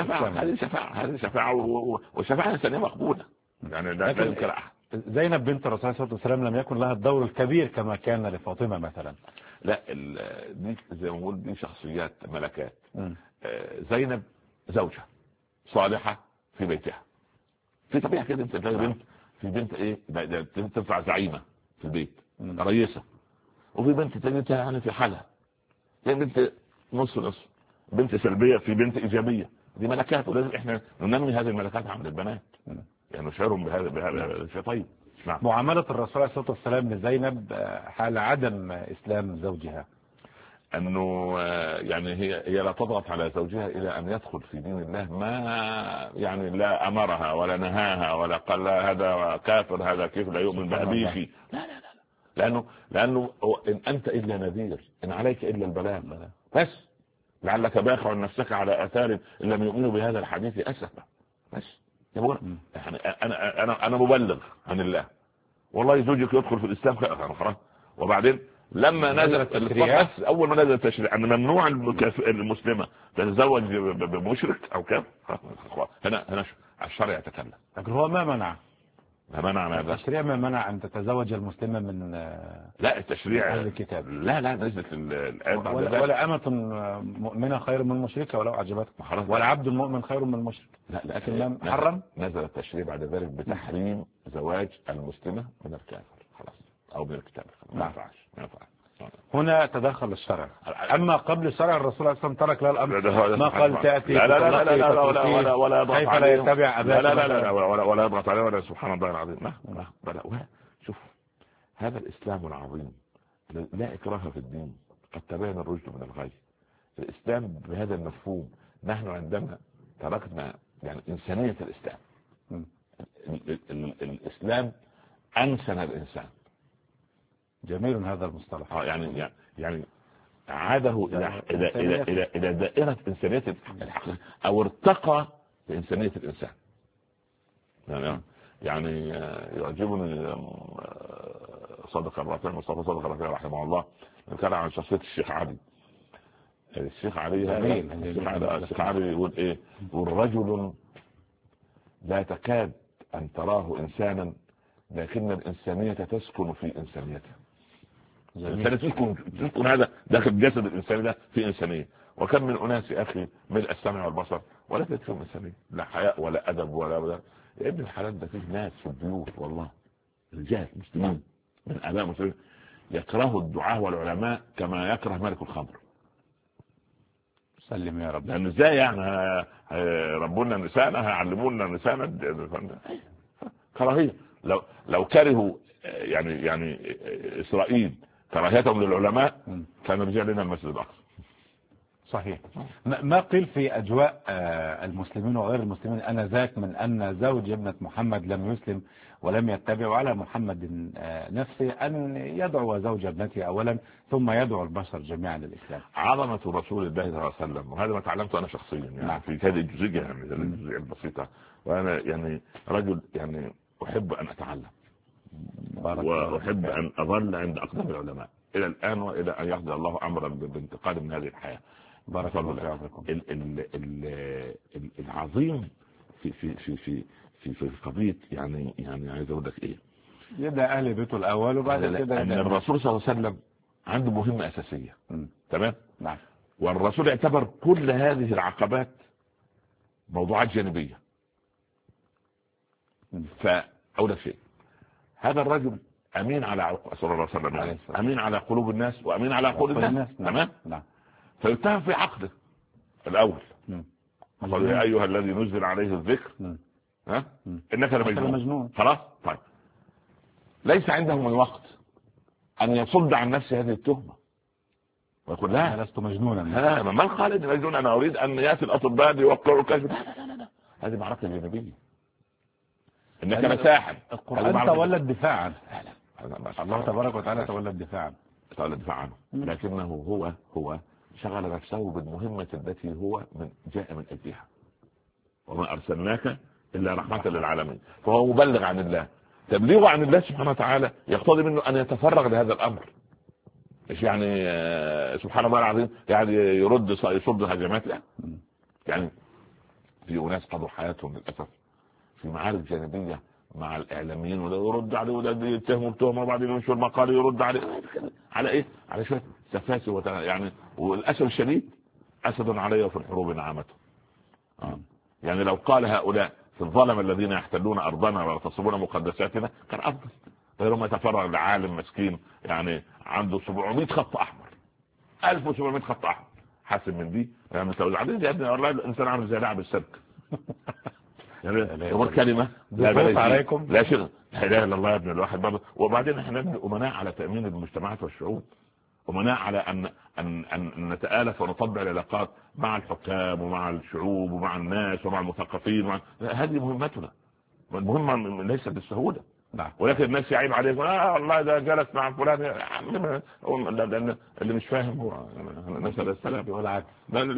هذه شفاعه والشفاعه الانسانيه مقبوله يعني لا ينكر احد. زينب بنت الرسول صلى الله عليه وسلم لم يكن لها الدور الكبير كما كان لفاطمه مثلا. لا دي زي ما بقول دي شخصيات ملكات. زينب زوجة صالحة في بيتها، في طبيعة كده انت تلاقي بنت في بنت ايه تنفع زعيمة في البيت رئيسة، وفي بنت تجدها يعني في حالها، يعني بنت نص نص، بنت سلبية في بنت ايجابية. دي ملكات ولازم احنا ننمي هذه الملكات عند البنات يعني نشعرهم بهذا شيء طيب. نعم. معاملة الرسول عليه الصلاة والسلام لزينب حال عدم اسلام زوجها انه يعني هي لا تضغط على زوجها الى ان يدخل في دين الله، ما يعني لا امرها ولا نهاها ولا قال لا هذا كافر هذا كيف لا يؤمن بأبيك. لا لانه ان انت الا نذير ان عليك الا البلاغ بس لعلك باخع نفسك على اثار ان لم يؤمنوا بهذا الحديث اسفا. بس يقول يعني انا مبلغ عن الله، والله زوجك يدخل في الاسلام خلاص. وبعدين لما نزلت التشريعات اول ما نزل التشريع ان ممنوع المسلمه تتزوج بمشرك او كافر، هنا الشرع يتكلم. لكن هو ما منع التشريع ما منع ان تتزوج المسلمه من لا التشريع اهل الكتاب. لا نزلت الايه ولا امة مؤمنه خير من مشركه ولو اعجبتكم، ولا عبد مؤمن خير من مشرك. لا لكن حرم. نزل التشريع بعد ذلك بتحريم زواج المسلمه من الكافر خلاص او من الكتاب. ما ينفعش. هنا تدخل الشرع. اما قبل الشرع الرسول صلى الله عليه وسلم ترك له الامر، ما قال تاتي ولا كيف لا يتبع اباك ولا يضغط عليه ولا سبحان الله العظيم. لا شوف هذا الاسلام العظيم لا اكراه في الدين، قد تبين الرشد من الغي. الاسلام بهذا المفهوم نحن عندما تركنا يعني انسانيه الاسلام، الاسلام انسن الانسان. جميل هذا المصطلح. يعني عاده الى دائره انسانيه الحقيقه او ارتقى بانسانيه الانسان. يعني يعجبني صدق الرافع مصطفى صدق الرافع رحمه الله كان عن شخصيه الشيخ علي. الشيخ علي يقول ايه؟ والرجل لا تكاد ان تراه انسانا لكن الانسانيه تسكن في انسانيته. الإنسان تسكن هذا داخل جسد الإنسان ده في إنسانية. وكم من أناس أخي ملء السمع والبصر ولا تكفيهم إنسانية، لا حياء ولا أدب ولا يا ابن الحلال ده فيه ناس في البيوت والله رجال مسلمين من آباء مسلمين يكرهوا الدعاة والعلماء كما يكره ملك الخمر. سلم يا رب. لأن إزاي يعني ربنا نسانا هيعلمونا نسانا كراهية. لو كرهوا يعني إسرائيل كراهيتهم للعلماء كان رجع لنا المسجد الأقصى. صحيح. ما قيل في أجواء المسلمين وغير المسلمين آنذاك من أن زوج ابنة محمد لم يسلم ولم يتبع، وعلى محمد نفسه أن يدعو زوج ابنته أولا ثم يدعو البشر جميعا للإسلام. عظمة رسول الله صلى الله عليه وسلم، وهذا ما تعلمته أنا شخصيا يعني في هذه الجزئية يعني الجزئية البسيطة. وأنا يعني رجل يعني أحب أن أتعلم وأحب أن أظل عند أقدام العلماء إلى الآن وإلى أن يقضي الله أمرا بانتقال من هذه الحياة. بارك الله فيكم. العظيم في في في في في في قضية يعني عايز أقول لك إيه؟ يبدأ أهل بيته الأول وبعد كده أن الرسول صلى الله عليه وسلم عنده مهمة أساسية. تمام؟ نعم. والرسول اعتبر كل هذه العقبات موضوعات جانبية. فأول شيء هذا الرجل أمين على صلى الله عليه وسلم أمين على قلوب الناس وأمين على عقول الناس. تمام؟ نعم. فيتهم في عقده الأول. قال يا أيها الذي نزل عليه الذكر إنك لمجنون. خلاص طيب ليس عنده من وقت أن يصد عن نفسه هذه التهمة ويقول لا أنا لست مجنونا. من قال إني مجنون؟ أنا أريد أن يأتي الأطباء ليوقعوا الكشف. لا هذه معركة جانبية. إنك لساحر. القرآن تولى الدفاع عنه. الله تبارك وتعالى تولى الدفاع عنه. لكنه هو شغل نفسه بالمهمة التي هو جاء من أجلها. وما أرسلناك إلا رحمة للعالمين، فهو مبلغ عن الله. تبليغه عن الله سبحانه وتعالى يقتضي منه أن يتفرغ لهذا الأمر. مش يعني سبحان الله العظيم يعني يصد هجمات، لا. يعني في ناس قضوا حياتهم للأسف في معارك جانبية مع الإعلاميين، وده يرد عليه وده يتهمه بتهمه وبعدين ينشر مقال يرد عليه على إيه؟ على شوية سفاسي يعني. والأسف الشديد أسد علي في الحروب نعمته. يعني لو قال هؤلاء في الظلم الذين يحتلون أرضنا ويغتصبون مقدساتنا كان أفضل، غير ما يتفرغ لعالم مسكين يعني عنده 700 خط أحمر، 1700 خط أحمر. حاسب من دي يعني متوزعين يا ابني، والله الإنسان عامل زي لاعب السبك. يعني يقول كلمة لا عليكم لا شيء، لا إله إلا الله يا ابن الواحد برضه. وبعدين احنا أمناء على تأمين المجتمعات والشعوب، أمناء على أن نتآلف ونطبع العلاقات مع الحكام ومع الشعوب ومع الناس ومع المثقفين هذه مهمتنا. المهمة ليست بالسهولة. ولكن الناس يعيب عليك والله ده جلس مع فلان، لأن اللي مش فاهم هو نسأل السلام والعافية.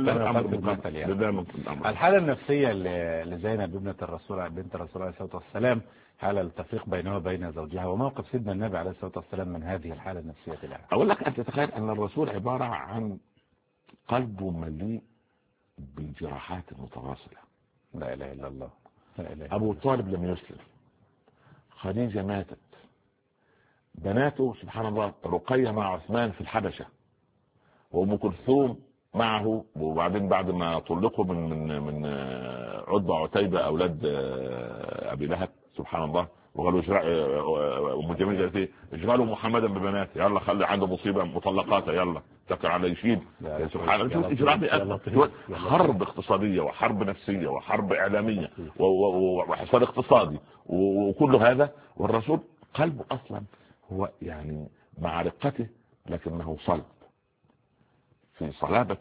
الحالة النفسية لزينب بنت الرسول عليه الصلاة والسلام، حالة التفريق بينها وبين زوجها، وموقف سيدنا النبي عليه الصلاة والسلام من هذه الحالة النفسية لها. أقول لك أنت تتخيل أن الرسول عبارة عن قلبه مليء بالجراحات المتواصلة. لا إله إلا الله. أبو طالب لم يسلم، خديجة ماتت، بناته سبحان الله رقية مع عثمان في الحبشة، وأم كلثوم معه، وبعدين بعد ما طلقوا من عتبة وعتيبة أولاد أبي لهب سبحان الله، وقالوا أم جميل قالت ايه اشغلوا محمدا ببناته، يلا خلي عنده مصيبة مطلقاته يلا تكر على يشيد. سبحان الله إجراء حرب اقتصادية وحرب نفسية وحرب إعلامية وحصار اقتصادي وكل هذا، والرسول قلبه أصلا هو يعني مع رقته لكنه صلب، في صلابة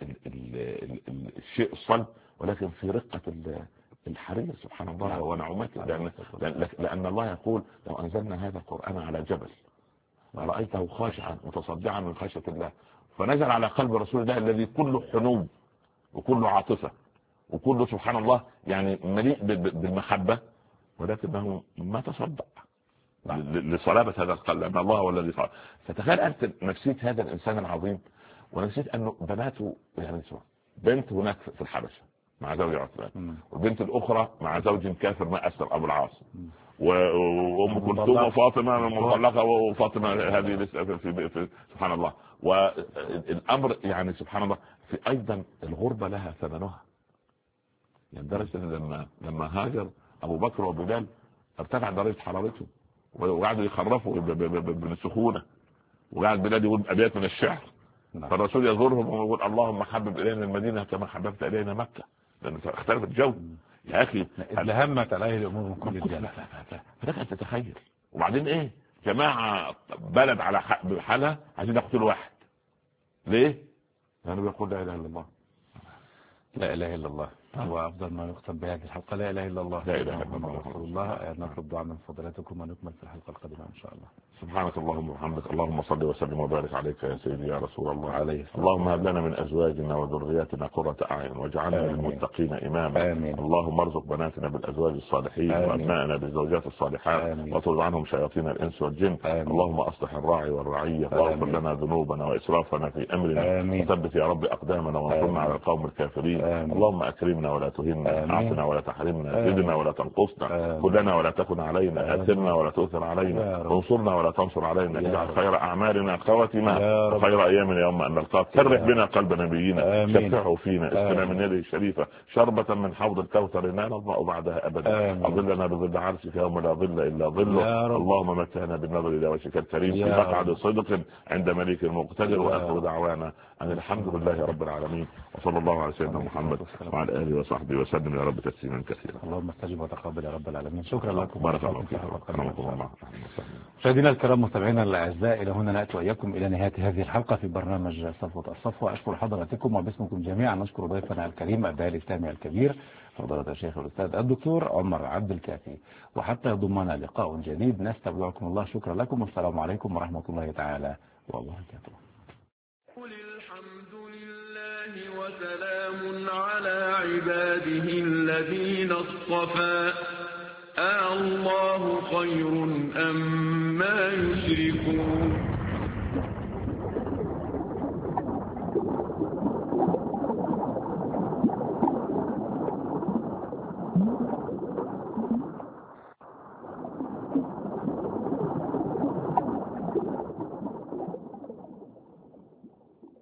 الشيء الصلب، ولكن في رقة الحرية سبحان الله ونعمته. لأن الله يقول لو أنزلنا هذا القرآن على جبل رأيته خاشعا متصدعا من خشية الله، فنزل على قلب رسول الله الذي كله حنوب وكله عاطفة وكله سبحان الله يعني مليء بالمحبة، ولكنه ما تصدع لصلابة هذا القلب، لأن الله هو الذي صلب. فتخيل أنت نفسية هذا الإنسان العظيم، ونفسية أنه بناته يعني بنت هناك في الحبشة مع زوج عثمان، والبنت الأخرى مع زوج كافر ما أسلم أبو العاص، وأم كلثوم وفاطمة مطلقة، وفاطمة هذه لسه في سبحان الله. والأمر يعني سبحان الله في أيضا الغربة لها ثمنها، يعني درجة لما هاجر أبو بكر وبلال ارتفع درجة حرارته وقعدوا يخرفوا بالسخونة، وقعد بلال يقول أبيات من الشعر، فالرسول يزورهم ويقول اللهم حبب إلينا المدينة كما حببت إلينا مكة، لأن اختلف الجو يا أخي. لهمت عليه الأمور من كل الجهات، فلك أن تتخيل. وبعدين إيه جماعة بلد على حالها عايزين يقتلوا واحد، ليه؟ لأنه بيقول لا إله إلا الله. لا إله إلا الله هو أفضل ما يختم بهذه الحلقة. لا إله إلا الله، لا إله إلا الله رسول الله. نطلب دعاء من فضلاتكم ونكمل في الحلقة القادمة إن شاء الله. سبحانك اللهم وبحمدك، اللهم صل وسلم وبارك عليك يا سيدي يا رسول الله عليه. اللهم هب لنا من أزواجنا وذرياتنا قرة أعين واجعلنا للمتقين إماما. آمين. اللهم ارزق بناتنا بالأزواج الصالحين وأبنائنا بالزوجات الصالحات، واطرد عنهم شياطين الإنس والجن. اللهم أصلح الراعي والرعية، واغفر لنا ذنوبنا وإسرافنا في أمرنا، وثبت يا رب أقدامنا وانصرنا على القوم الكافرين. اللهم أكرمنا ولا تهنا، أعطنا ولا تحرمنا، زدنا ولا تنقصنا، كلنا ولا تكن علينا، أثرنا ولا تؤثر علينا، وانصرنا ولا تنصر علينا، اجعل خير أعمالنا خواتنا وخير أيامنا يوم أن نلقاك. فرح بنا قلب نبينا، شفعه فينا، اسقنا من يده الشريفة شربة من حوض الكوثر لا نظمأ بعدها أبدا، أظلنا بظل عرشك يوم لا ظل إلا ظله. اللهم متعنا بالنظر إلى وجهك الكريم في مقعد صدق عند مليك مقتدر. وآخر دعوانا أن الحمد لله رب العالمين، وصلى الله على سيدنا محمد وعلى آله وصحبه وسلم يا رب تسليما كثيرا. اللهم استجب وتقبل يا رب العالمين. شكرا لكم، بارك الله فيكم. مشاهدينا الكرام مستمعينا الاعزاء، الى هنا ناتي واياكم الى نهايه هذه الحلقه في برنامج صفوة الصفوة. اشكر حضراتكم وباسمكم جميعا نشكر ضيفنا الكريم الداعي الاسلامي الكبير فضيلة الشيخ الاستاذ الدكتور عمر عبد الكافي. وحتى يضمنا لقاء جديد نستودعكم الله. شكرا لكم والسلام عليكم ورحمه الله تعالى وبركاته. قل الحمد لله وسلام على عباده الذين اصطفى الله خير أما يشركون